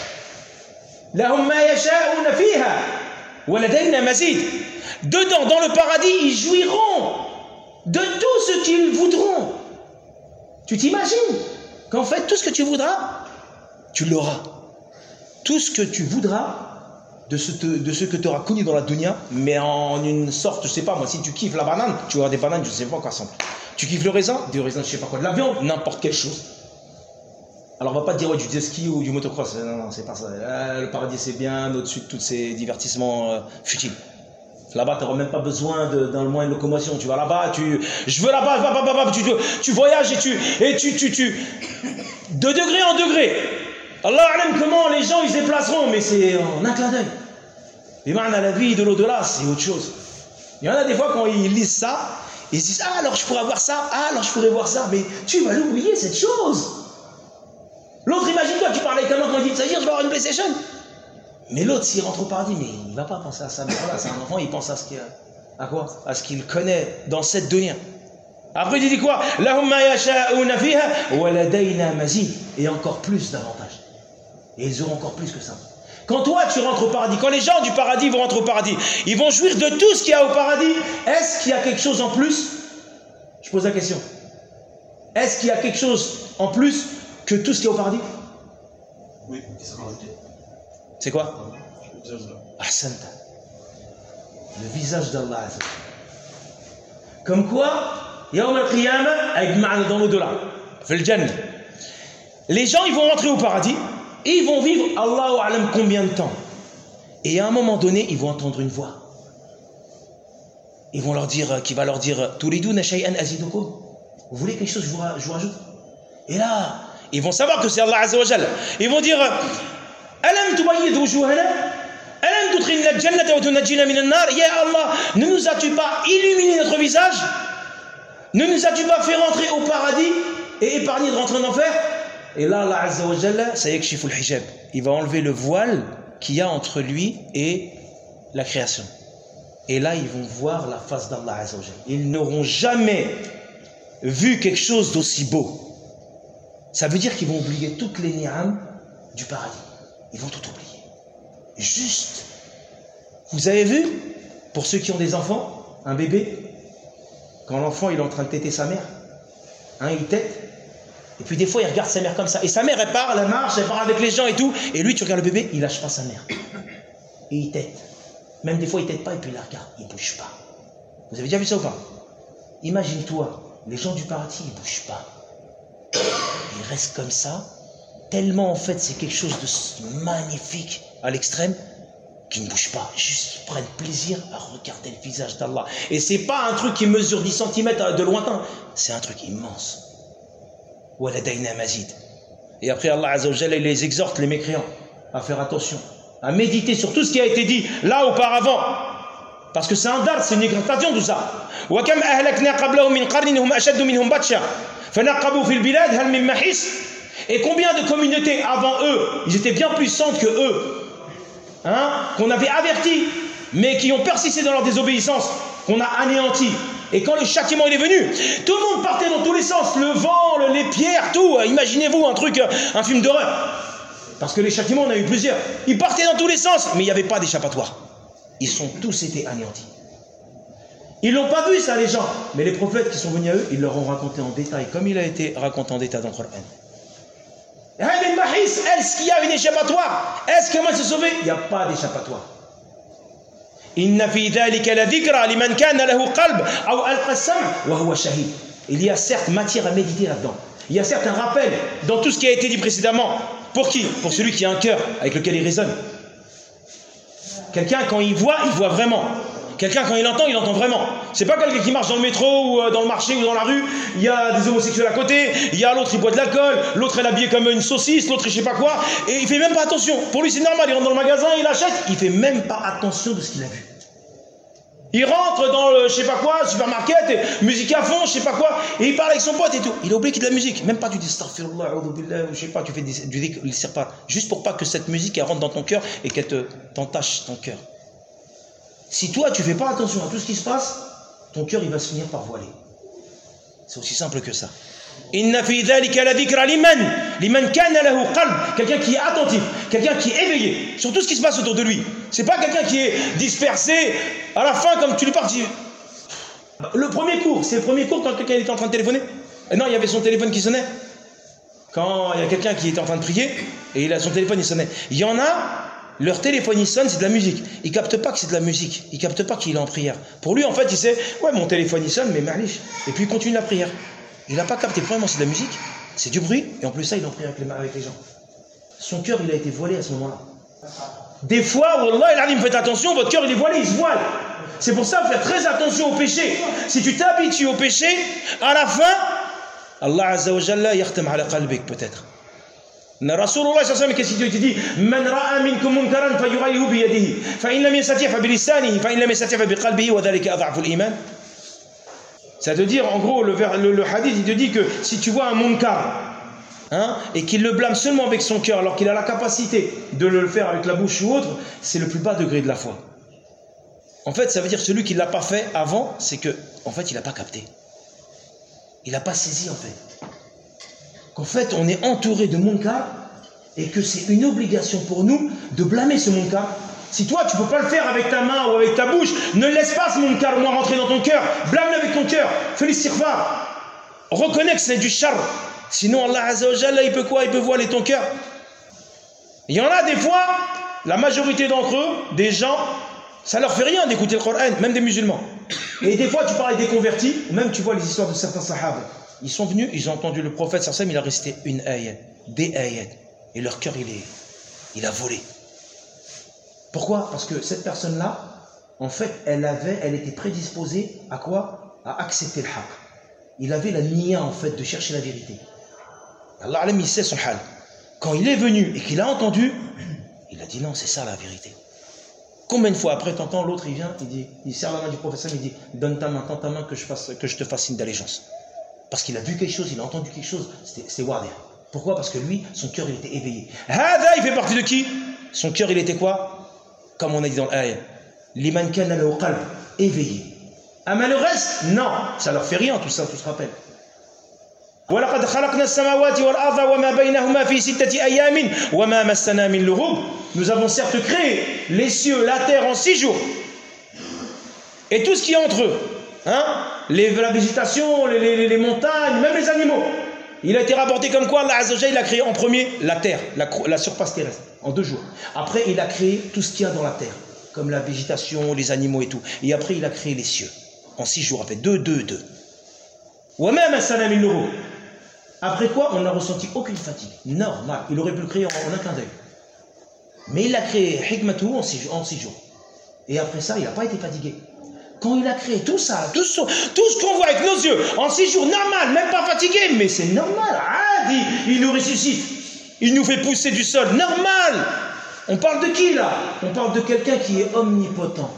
Dedans, dans le paradis, ils jouiront de tout ce qu'ils voudront. Tu t'imagines qu'en fait, tout ce que tu voudras, tu l'auras. Tout ce que tu voudras de ce, te, de ce que tu auras connu dans la dunya, mais en une sorte, je sais pas moi, si tu kiffes la banane, tu auras des bananes, je sais pas quoi semble. Tu kiffes le raisin, des raisins, je sais pas quoi, de la viande, n'importe quelle chose. Alors on va pas te dire ouais, du jet ski ou du motocross, non, non, c'est pas ça. Là, le paradis c'est bien, au-dessus de tous ces divertissements euh, futiles. Là-bas, tu n'auras même pas besoin de, dans le moyen de locomotion. Tu vas là-bas, tu, je veux là-bas, bah, bah, bah, tu, tu voyages et tu, et tu, tu, tu, de degré en degré. Allah alam comment les gens ils se déplaceront, mais c'est en un clin d'œil. Et maintenant la vie de l'au-delà, c'est autre chose. Il y en a des fois quand ils lisent ça, Ils se disent, ah alors je pourrais avoir ça, ah alors je pourrais voir ça, mais tu vas l'oublier cette chose. L'autre, imagine-toi, tu parles avec un enfant, il dit, ça veut dire je vais avoir une PlayStation. Mais l'autre, s'il rentre au paradis, mais il ne va pas penser à ça. Mais voilà, c'est un enfant, il pense à ce qu'il à quoi à ce qu'il connaît dans cette dunya. Après, il dit quoi? Et encore plus davantage. Et ils auront encore plus que ça. Quand toi, tu rentres au paradis, quand les gens du paradis vont rentrer au paradis, ils vont jouir de tout ce qu'il y a au paradis. Est-ce qu'il y a quelque chose en plus? Je pose la question. Est-ce qu'il y a quelque chose en plus que tout ce qu'il y a au paradis? Oui, qui sera rajouté. C'est quoi? Ahsanta. Le visage d'Allah. Comme quoi, Yawm al-Qiyamah, avec dans l'au-delà, fil Jannah. Les gens, ils vont rentrer au paradis et ils vont vivre, Allahu a'lam, combien de temps. Et à un moment donné, ils vont entendre une voix. Ils vont leur dire, qui va leur dire, Turiduna shay'an azidukum. Vous voulez quelque chose, je vous, je vous rajoute. Et là, ils vont savoir que c'est Allah Azza wa Jalla. Ils vont dire, Alam tubayyid wujuhana? Alam tudkhilna al-jannata wa tunajjina min an-nar? Ya Allah, ne nous as-tu pas illuminé notre visage? Ne nous as-tu pas fait rentrer au paradis et épargner de rentrer en enfer? Et là, Allah Azza wa Jalla, ça yakshifu al-hijab. Il va enlever le voile qu'il y a entre lui et la création. Et là, ils vont voir la face d'Allah Azza wa Jalla. Ils n'auront jamais vu quelque chose d'aussi beau. Ça veut dire qu'ils vont oublier toutes les ni'am du paradis. Ils vont tout oublier. Juste. Vous avez vu, pour ceux qui ont des enfants, un bébé, quand l'enfant il est en train de téter sa mère, hein, il tète, et puis des fois il regarde sa mère comme ça, et sa mère elle parle, elle marche, elle parle avec les gens et tout, et lui tu regardes le bébé, il lâche pas sa mère. Et il tète. Même des fois il tète pas et puis il la regarde, il bouge pas. Vous avez déjà vu ça ou pas? Imagine-toi, les gens du paradis ils bougent pas. Ils restent comme ça, tellement en fait c'est quelque chose de magnifique à l'extrême, qu'ils ne bougent pas, juste prennent plaisir à regarder le visage d'Allah. Et c'est pas un truc qui mesure dix centimètres de lointain, c'est un truc immense. Et après Allah Azza wa Jalla, il les exhorte, les mécréants, à faire attention, à méditer sur tout ce qui a été dit là auparavant. Parce que c'est un dar, c'est une exhortation tout ça. Et combien de communautés avant eux, ils étaient bien plus puissantes que eux, hein, qu'on avait avertis, mais qui ont persisté dans leur désobéissance, qu'on a anéantis. Et quand le châtiment il est venu, tout le monde partait dans tous les sens, le vent, le, les pierres, tout. Imaginez-vous un truc, un film d'horreur. Parce que les châtiments, on a eu plusieurs. Ils partaient dans tous les sens, mais il n'y avait pas d'échappatoire. Ils sont tous été anéantis. Ils n'ont pas vu ça, les gens. Mais les prophètes qui sont venus à eux, ils leur ont raconté en détail, comme il a été raconté en détail dans le Coran. Est-ce qu'il y a une échappatoire? Est-ce que moi je suis sauvé? Il n'y a pas d'échappatoire. Il y a certes matière à méditer là-dedans. Il y a certes un rappel dans tout ce qui a été dit précédemment. Pour qui? Pour celui qui a un cœur avec lequel il raisonne. Quelqu'un quand il voit, il voit vraiment. Quelqu'un quand il entend, il entend vraiment. C'est pas quelqu'un qui marche dans le métro ou dans le marché ou dans la rue, il y a des homosexuels à côté, il y a l'autre il boit de l'alcool, l'autre elle est habillée comme une saucisse, l'autre je sais pas quoi, et il fait même pas attention. Pour lui c'est normal, il rentre dans le magasin, il achète, il fait même pas attention de ce qu'il a vu. Il rentre dans le je sais pas quoi, supermarket, et musique à fond, je sais pas quoi, et il parle avec son pote et tout. Il a oublié qu'il y a de la musique, même pas du astaghfirullah, je sais pas, tu fais du dhikr, il sert pas, juste pour pas que cette musique elle rentre dans ton cœur et qu'elle te t'entache ton cœur. Si toi tu fais pas attention à tout ce qui se passe, ton cœur il va se finir par voiler. C'est aussi simple que ça. Inna fi dhalika la dhikra liman liman kana lahu qalb, quelqu'un qui est attentif, quelqu'un qui est éveillé sur tout ce qui se passe autour de lui. C'est pas quelqu'un qui est dispersé à la fin comme tu lui parles. Le premier cours, c'est le premier cours quand quelqu'un était en train de téléphoner. Et non, il y avait son téléphone qui sonnait. Quand il y a quelqu'un qui était en train de prier et il a son téléphone il sonnait. Il y en a, leur téléphone il sonne, c'est de la musique. Il capte pas que c'est de la musique. Il capte pas qu'il est en prière. Pour lui en fait, il sait, ouais mon téléphone il sonne, mais malish. Et puis il continue la prière. Il n'a pas capté, premièrement c'est de la musique, c'est du bruit, et en plus ça il en prie avec les, avec les gens. Son cœur il a été voilé à ce moment-là. Des fois, wallah il a dit, faites attention, votre cœur il est voilé, il se voile. C'est pour ça, faire très attention au péché. Si tu t'habitues au péché, à la fin, Allah Azza wa Jalla yakhtam ala qalbik peut-être. Rasulullah sallallahu alayhi wa sallam, qu'est-ce qu'il dit? Man ra'a minkum munkaran fayughayyirhu bi yadihi, fa in lam yastati' fa bi lisanihi, fa in lam yastati' fa bi qalbihi, wa dhalika adhafu al-iman. Ça veut dire, en gros, le, le, le hadith, il te dit que si tu vois un munkar, hein, et qu'il le blâme seulement avec son cœur, alors qu'il a la capacité de le faire avec la bouche ou autre, c'est le plus bas degré de la foi. En fait, ça veut dire que celui qui ne l'a pas fait avant, c'est que, en fait, il n'a pas capté. Il n'a pas saisi, en fait. Qu'en fait, on est entouré de munkar, et que c'est une obligation pour nous de blâmer ce munkar. Si toi, tu ne peux pas le faire avec ta main ou avec ta bouche, ne laisse pas ce munkar au moins rentrer dans ton cœur. Blâme-le avec ton cœur. Fais l'istighfar. Reconnais que c'est du char. Sinon, Allah Azza wa Jalla, il peut quoi? Il peut voiler ton cœur. Il y en a des fois, la majorité d'entre eux, des gens, ça leur fait rien d'écouter le Coran, même des musulmans. Et des fois, tu parles avec des convertis, ou même tu vois les histoires de certains sahaba. Ils sont venus, ils ont entendu le prophète sallallahu alayhi wa sallam, il a resté une ayat, des ayats. Et leur cœur, il, est, il a volé. Pourquoi? Parce que cette personne-là, en fait, elle, avait, elle était prédisposée à quoi? À accepter le haqq. Il avait la niya, en fait, de chercher la vérité. Allah alam, il sait son hal. Quand il est venu et qu'il a entendu, il a dit non, c'est ça la vérité. Combien de fois après, t'entends l'autre, il vient, il dit, il serre la main du professeur, il dit, donne ta main, tends ta main que je, fasse, que je te fasse signe d'allégeance. Parce qu'il a vu quelque chose, il a entendu quelque chose, c'est wadir. Pourquoi? Parce que lui, son cœur, il était éveillé. Hada, il fait partie de qui? Son cœur, il était quoi? Comme on a dit dans l'ayah. Liman kana lahu qalb, éveillé. Ah, mais le reste, non, ça leur fait rien, tout ça, tout se rappelle. وَلَقَدْ خَلَقْنَا السَّمَاوَاتِ وَالْأَرْضَ وَمَا بَيْنَهُمَا فِي سِتَّةِ أَيَّامٍ وَمَا مَسَّنَا مِن لُغُوبٍ. Nous avons certes créé les cieux, la terre en six jours. Et tout ce qui est entre eux, hein, les, la végétation, les, les, les montagnes, même les animaux. Il a été rapporté comme quoi Allah Azza wa Jalla, il a créé en premier la terre, la, la surface terrestre, en deux jours. Après, il a créé tout ce qu'il y a dans la terre, comme la végétation, les animaux et tout. Et après, il a créé les cieux, en six jours, après deux, deux, deux. وَمَا مَسَّنَا مِن لُغُوبٍ. Après quoi, on n'a ressenti aucune fatigue. Normal, il aurait pu le créer en, en un clin d'œil. Mais il a créé hikmatu en six, en six jours. Et après ça, il n'a pas été fatigué. Quand il a créé tout ça, tout ce, tout ce qu'on voit avec nos yeux, en six jours, normal, même pas fatigué, mais c'est normal. Ah, dit, il nous ressuscite. Il nous fait pousser du sol. Normal. On parle de qui là? On parle de quelqu'un qui est omnipotent.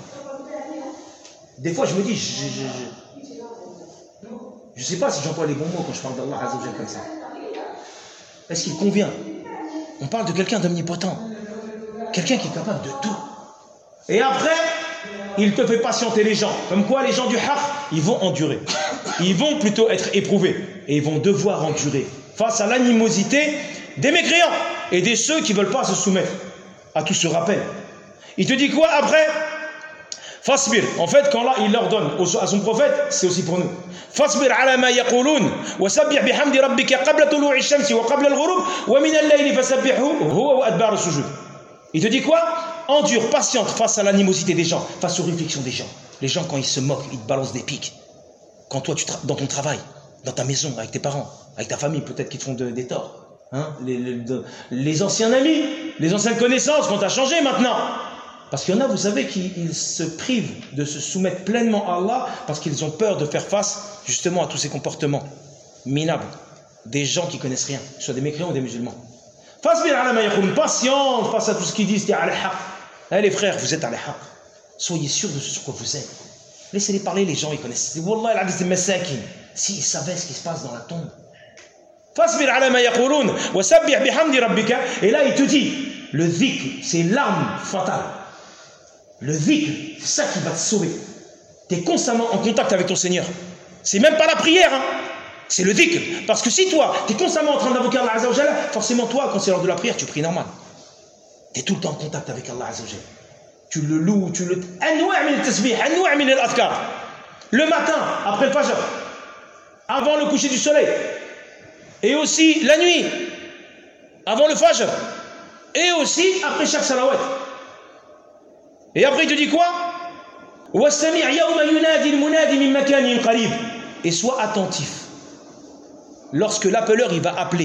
Des fois, je me dis, je, je, je, Je ne sais pas si j'emploie les bons mots quand je parle d'Allah Azza wa Jalla comme ça. Est-ce qu'il convient? On parle de quelqu'un d'omnipotent. Quelqu'un qui est capable de tout. Et après, il te fait patienter les gens. Comme quoi, les gens du haqq, ils vont endurer. Ils vont plutôt être éprouvés. Et ils vont devoir endurer. Face à l'animosité des mécréants. Et des ceux qui ne veulent pas se soumettre à tout ce rappel. Il te dit quoi après? Fasbir. En fait, quand là, il leur donne à son prophète, c'est aussi pour nous. Fasbir ala ma yaqulun wa sabbih bihamdi rabbika qabla tulu'i ash-shamsi wa qabla al-ghurub wa min al-layli fasabbihu huwa wa adbar as-sujud. Il te dit quoi? Endure, patiente face à l'animosité des gens, face aux réflexions des gens. Les gens, quand ils se moquent, ils te balancent des pics. Quand toi, tu dans ton travail, dans ta maison, avec tes parents, avec ta famille, peut-être qu'ils te font de, des torts. Hein? Les, les, de, les anciens amis, les anciennes connaissances, quand tu as changé maintenant. Parce qu'il y en a, vous savez, qui ils se privent de se soumettre pleinement à Allah parce qu'ils ont peur de faire face justement à tous ces comportements minables. Des gens qui ne connaissent rien, que ce soit des mécréants ou des musulmans. Patience face à tout ce qu'ils disent. Eh les frères, vous êtes à l'haq. Soyez sûrs de ce sur quoi vous êtes. Laissez-les parler, les gens, ils connaissent. Wallah, c'est masakin. S'ils savaient ce qui se passe dans la tombe. Et là, il te dit, le dhikr, c'est l'arme fatale. Le dhikr, c'est ça qui va te sauver. Tu es constamment en contact avec ton Seigneur. C'est même pas la prière, hein. C'est le dhikr. Parce que si toi, tu es constamment en train d'invoquer Allah Azza wa Jalla, forcément toi, quand c'est l'heure de la prière, tu pries normal. Tu es tout le temps en contact avec Allah Azza wa Jalla. Tu le loues, tu le... Le matin, après le fajr, avant le coucher du soleil, et aussi la nuit, avant le fajr, et aussi après chaque salawat. Et après il te dit quoi? Et sois attentif lorsque l'appeleur il va appeler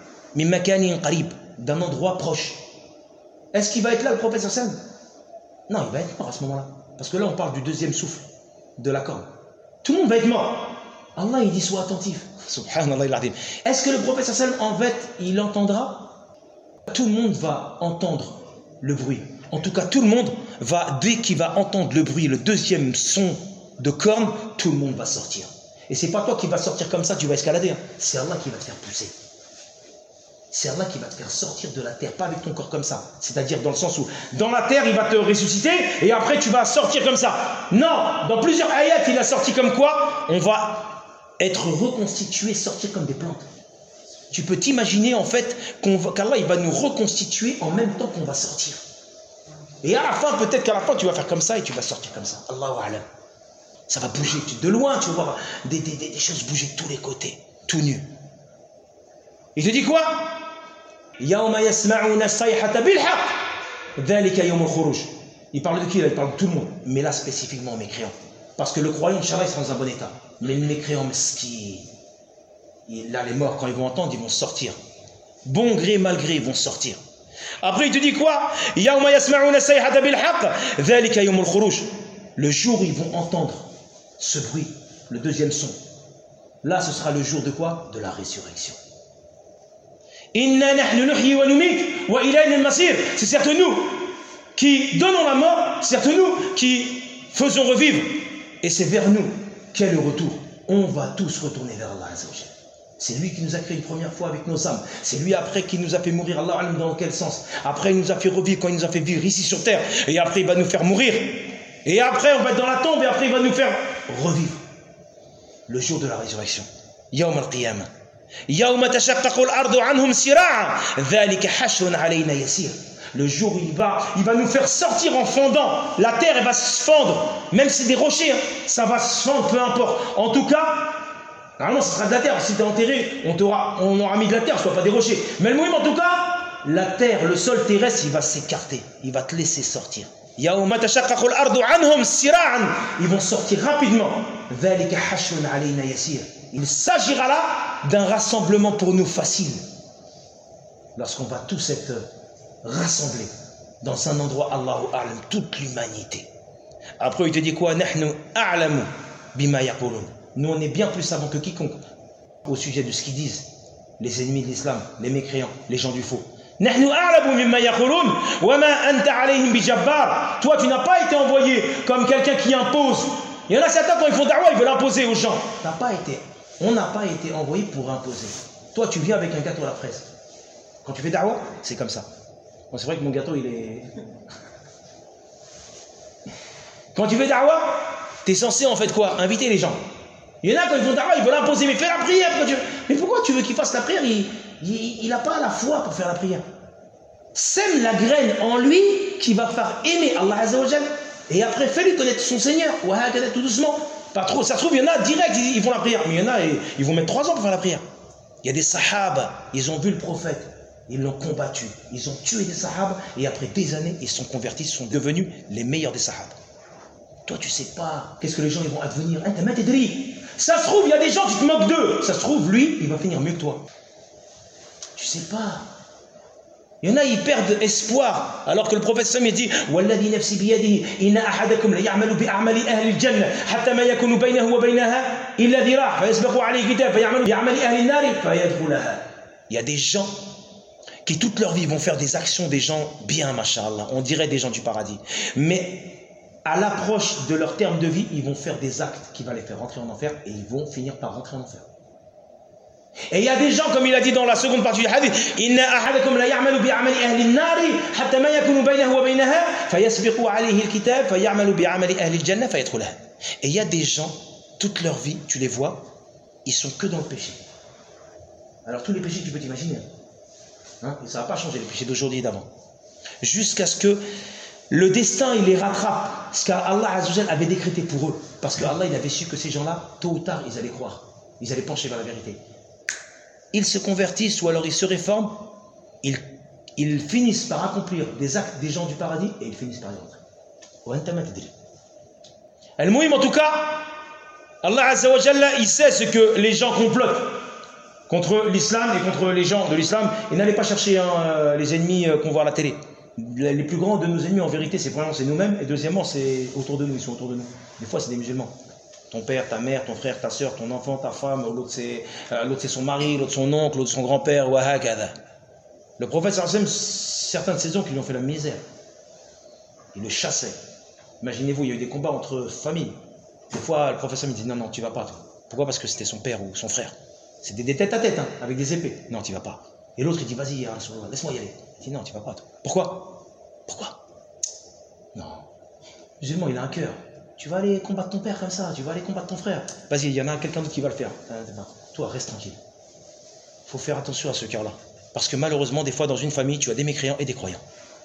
d'un endroit proche. Est-ce qu'il va être là le prophète sallallahu alayhi wa sallam? Non, il va être mort à ce moment-là. Parce que là on parle du deuxième souffle de la corde. Tout le monde va être mort. Allah il dit sois attentif. Subhanallah il. Est-ce que le prophète sallallahu alayhi wa sallam en fait il entendra? Tout le monde va entendre le bruit. En tout cas, tout le monde va, dès qu'il va entendre le bruit, le deuxième son de corne, tout le monde va sortir. Et c'est pas toi qui vas sortir comme ça, tu vas escalader. Hein. C'est Allah qui va te faire pousser. C'est Allah qui va te faire sortir de la terre, pas avec ton corps comme ça. C'est-à-dire dans le sens où, dans la terre, il va te ressusciter, et après tu vas sortir comme ça. Non, dans plusieurs ayats, il a sorti comme quoi on va être reconstitué, sortir comme des plantes. Tu peux t'imaginer en fait qu'Allah il va nous reconstituer en même temps qu'on va sortir. Et à la fin, peut-être qu'à la fin, tu vas faire comme ça et tu vas sortir comme ça. Allahu A'lam. Ça va bouger. De loin, tu vas voir des, des, des choses bouger de tous les côtés, tout nu. Il te dit quoi? Il parle de qui là? Il parle de tout le monde. Mais là, spécifiquement aux mécréants. Parce que le croyant, Inch'Allah, il sera dans un bon état. Mais les mécréants, mesquins, là, les morts, quand ils vont entendre, ils vont sortir. Bon gré, mal gré, ils vont sortir. Après, il te dit quoi? Le jour où ils vont entendre ce bruit, le deuxième son, là, ce sera le jour de quoi? De la résurrection. C'est certes nous qui donnons la mort, c'est certes nous qui faisons revivre. Et c'est vers nous qu'est le retour. On va tous retourner vers Allah Azza wa Jalla. C'est lui qui nous a créé une première fois avec nos âmes. C'est lui après qui nous a fait mourir. Allah alam dans quel sens? Après il nous a fait revivre quand il nous a fait vivre ici sur terre. Et après il va nous faire mourir. Et après on va être dans la tombe et après il va nous faire revivre. Le jour de la résurrection. Yawm al-Qiyamah. Yawma tashaqqaqu al-ardu anhum sira'a. Dhalika hashrun alayna yasir. Le jour où il va, il va nous faire sortir en fondant. La terre elle va se fendre. Même si c'est des rochers, hein, ça va se fendre, peu importe. En tout cas, normalement, ce sera de la terre. Si tu es enterré, on, on aura mis de la terre, ce ne soit pas des rochers. Mais le mouvement, en tout cas, la terre, le sol terrestre, il va s'écarter. Il va te laisser sortir. Ils vont sortir rapidement. Il s'agira là d'un rassemblement pour nous facile. Lorsqu'on va tous être rassemblés dans un endroit, Allahu A'lam, toute l'humanité. Après, il te dit quoi? Nahnu a'lamu bima yaqulun. Nous, on est bien plus savants que quiconque au sujet de ce qu'ils disent, les ennemis de l'islam, les mécréants, les gens du faux. Toi, tu n'as pas été envoyé comme quelqu'un qui impose. Il y en a certains, quand ils font da'wah, ils veulent imposer aux gens. T'as pas été, on n'a pas été envoyé pour imposer. Toi, tu viens avec un gâteau à la fraise. Quand tu fais da'wah, c'est comme ça. Bon, c'est vrai que mon gâteau, il est... Quand tu fais da'wah, tu es censé en fait quoi? Inviter les gens. Il y en a quand ils font da'wah, ils veulent imposer, mais fais la prière. Pourquoi tu... Mais pourquoi tu veux qu'il fasse la prière? Il n'a pas la foi pour faire la prière. Sème la graine en lui qui va faire aimer Allah Azza wa Jal. Et après, fais-lui connaître son Seigneur. Tout doucement. Pas trop. Ça se trouve, il y en a direct, ils font la prière. Mais il y en a, ils vont mettre trois ans pour faire la prière. Il y a des sahaba, ils ont vu le prophète. Ils l'ont combattu. Ils ont tué des sahaba. Et après des années, ils sont convertis, ils sont devenus les meilleurs des sahaba. Toi, tu sais pas qu'est-ce que les gens ils vont advenir. Ça se trouve, il y a des gens qui te moquent d'eux. Ça se trouve, lui, il va finir mieux que toi. Tu sais pas. Il y en a, ils perdent espoir. Alors que le prophète Sam dit Walladhi nafsi biyadihi inna ahadakum la ya'malu bi a'mali ahli al-jannah hatta ma yakunu baynahu wa baynaha illa dhira' fa yasbiqu alayhi kitab fa ya'malu bi a'mali ahli an-nar fa yadkhulaha. Il y a des gens qui toute leur vie vont faire des actions des gens bien, masha'Allah. On dirait des gens du paradis. Mais à l'approche de leur terme de vie, ils vont faire des actes qui vont les faire rentrer en enfer et ils vont finir par rentrer en enfer. Et il y a des gens, comme il a dit dans la seconde partie du hadith, Inna ahadakum la ya'malu bi amali ahli an-nari hatta ma yakunu baynahu wa baynaha fayasbiqu alayhi al-kitab fay'amalu bi amali ahli al-jannah fayadkhulaha. Et il y a des gens, toute leur vie, tu les vois, ils sont que dans le péché. Alors tous les péchés, tu peux t'imaginer. Hein, ça ne va pas changer les péchés d'aujourd'hui et d'avant. Jusqu'à ce que le destin, il les rattrape. Ce qu'Allah Azza wa Jal avait décrété pour eux. Parce qu'Allah, il avait su que ces gens-là, tôt ou tard, ils allaient croire. Ils allaient pencher vers la vérité. Ils se convertissent ou alors ils se réforment, ils, ils finissent par accomplir des actes des gens du paradis et ils finissent par y rentrer. Al-Muhim, en tout cas, Allah Azza wa Jalla, il sait ce que les gens complotent contre l'islam et contre les gens de l'islam. Et n'allez pas chercher hein, euh, les ennemis euh, qu'on voit à la télé. Les plus grands de nos ennemis, en vérité, c'est premièrement c'est nous-mêmes et deuxièmement, c'est autour de nous, ils sont autour de nous. Des fois, c'est des musulmans. Ton père, ta mère, ton frère, ta soeur, ton enfant, ta femme, l'autre c'est euh, son mari, l'autre son oncle, l'autre son grand-père, wa hakadha. Le prophète sallallahu alayhi wa sallam, certaines saisons qui lui ont fait la misère. Il le chassait. Imaginez-vous, il y a eu des combats entre familles. Des fois, le prophète sallallahu alayhi wa sallam dit non, non, tu vas pas, toi. Pourquoi? Parce que c'était son père ou son frère. C'est des, des têtes à tête, hein, avec des épées. Non, tu vas pas. Et l'autre, il dit, vas-y, laisse-moi y aller. Il dit, non, tu vas pas, toi. Pourquoi? Pourquoi? Non. Le musulman, il a un cœur. Tu vas aller combattre ton père comme ça, tu vas aller combattre ton frère. Vas-y, il y en a quelqu'un d'autre qui va le faire. Toi, reste tranquille. Il faut faire attention à ce cœur-là. Parce que malheureusement, des fois, dans une famille, tu as des mécréants et des croyants.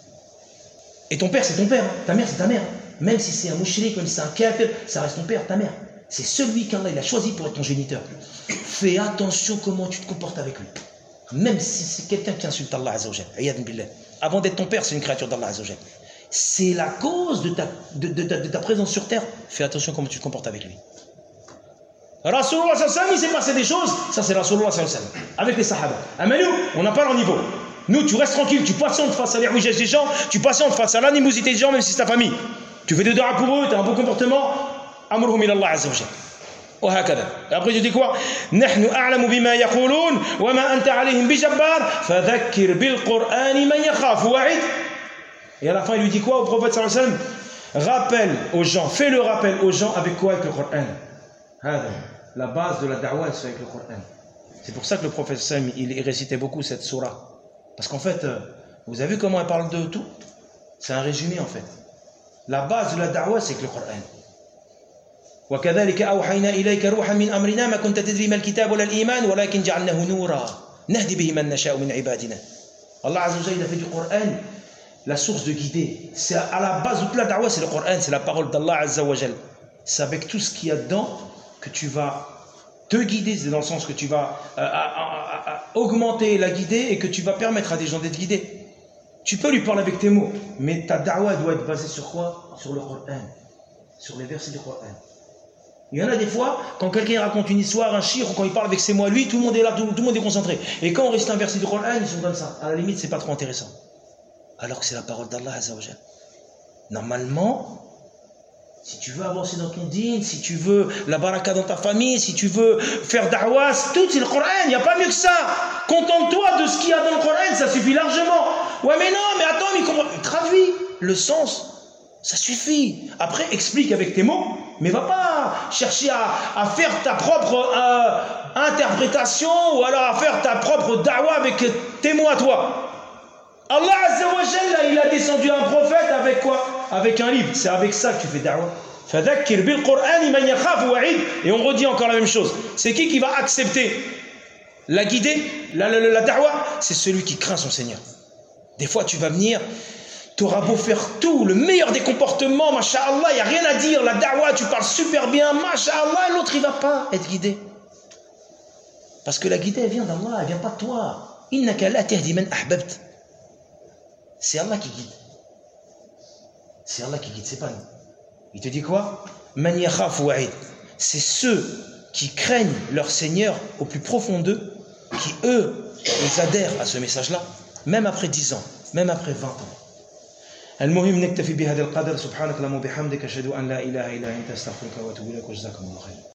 Et ton père, c'est ton père. Hein. Ta mère, c'est ta mère. Même si c'est un mouchrik, même si c'est un kafir, ça reste ton père, ta mère. C'est celui qu'Allah il a choisi pour être ton géniteur. Fais attention comment tu te comportes avec lui. Même si c'est quelqu'un qui insulte Allah Azzawajal. Avant d'être ton père, c'est une créature d'Allah Azzawajal. C'est la cause de ta, de, de, de, de ta présence sur terre. Fais attention comment tu te comportes avec lui. Rasulullah sallallahu alayhi wa sallam, il s'est passé des choses. Ça, c'est Rasulullah sallallahu alayhi wa sallam. Avec les sahaba. Ah, mais nous, on n'a pas leur niveau. Nous, tu restes tranquille, tu patientes face à l'irrigage des gens, tu patientes face à l'animosité des gens, même si c'est ta famille. Tu fais des dua pour eux, tu as un bon comportement. Amruhum ila Allah Azzawajal. وهكذا. Après tu dis quoi? نحن أعلم بما يقولون وما أنت عليهم بجبار فذكر بالقرآن من يخاف وعيد. Et à la fin il lui dit quoi au prophète sallallahu alayhi wa sallam? Rappelle aux gens, fais le rappel aux gens avec quoi? Avec le Coran. هذا. La base de la da'wah c'est avec le Coran. C'est pour ça que le prophète sallallahu alayhi wa sallam il récitait beaucoup cette sourate. Parce qu'en fait, vous avez vu comment elle parle de tout? C'est un résumé en fait. La base de la da'wah c'est avec le Coran. وكذلك أوحينا إليك روحا من أمرنا ما كنت تدري ما الكتاب ولا الإيمان ولكن جعلناه نورا نهدي به من نشاء من عبادنا. Allah Azza wa Jalla a fait du Coran la source de guider. C'est à la base de toute la da'wah, c'est le Coran, c'est la parole d'Allah Azza wa Jalla. C'est avec tout ce qu'il y a dedans que tu vas te guider, c'est dans le sens que tu vas euh, à, à, à, à augmenter la guidée et que tu vas permettre à des gens d'être guidés. Tu peux lui parler avec tes mots, mais ta da'wah doit être basée sur quoi? Sur le Coran, sur les versets du Coran. Il y en a des fois, quand quelqu'un raconte une histoire, un shir, ou quand il parle avec ses mots à lui, tout le monde est là, tout, tout le monde est concentré. Et quand on récite un verset du Coran, ils sont comme ça. À la limite, c'est pas trop intéressant. Alors que c'est la parole d'Allah Azza wa Jalla. Normalement, si tu veux avancer dans ton dîn, si tu veux la baraka dans ta famille, si tu veux faire da'wah, tout c'est le Coran, il n'y a pas mieux que ça. Contente-toi de ce qu'il y a dans le Coran, ça suffit largement. Ouais mais non, mais attends, mais comment... Traduis le sens. Ça suffit. Après, explique avec tes mots, mais va pas chercher à, à faire ta propre euh, interprétation ou alors à faire ta propre da'wah avec tes mots à toi. Allah Azza wa Jalla, il a descendu un prophète avec quoi? Avec un livre. C'est avec ça que tu fais da'wah. Fadhakkir bil Qur'ani man yakhaf wa'id. Et on redit encore la même chose. C'est qui qui va accepter la guidée, la, la, la, la da'wah? C'est celui qui craint son Seigneur. Des fois, tu vas venir. Tu auras beau faire tout, le meilleur des comportements, masha'Allah, il n'y a rien à dire, la da'wah, tu parles super bien, masha'Allah, l'autre il ne va pas être guidé. Parce que la guidée, elle vient d'Allah, elle ne vient pas de toi. Innaka la tahdi man ahbabt. C'est Allah qui guide. C'est Allah qui guide, c'est pas nous. Il te dit quoi? Man yakhaf wa'id. C'est ceux qui craignent leur Seigneur au plus profond d'eux, qui eux, ils adhèrent à ce message-là, même après dix ans, même après vingt ans. المهم نكتفي بهذا القدر سبحانك اللهم وبحمدك أشهد أن لا إله إلا أنت أستغفرك وأتوب إليك وجزاكم الله خيرا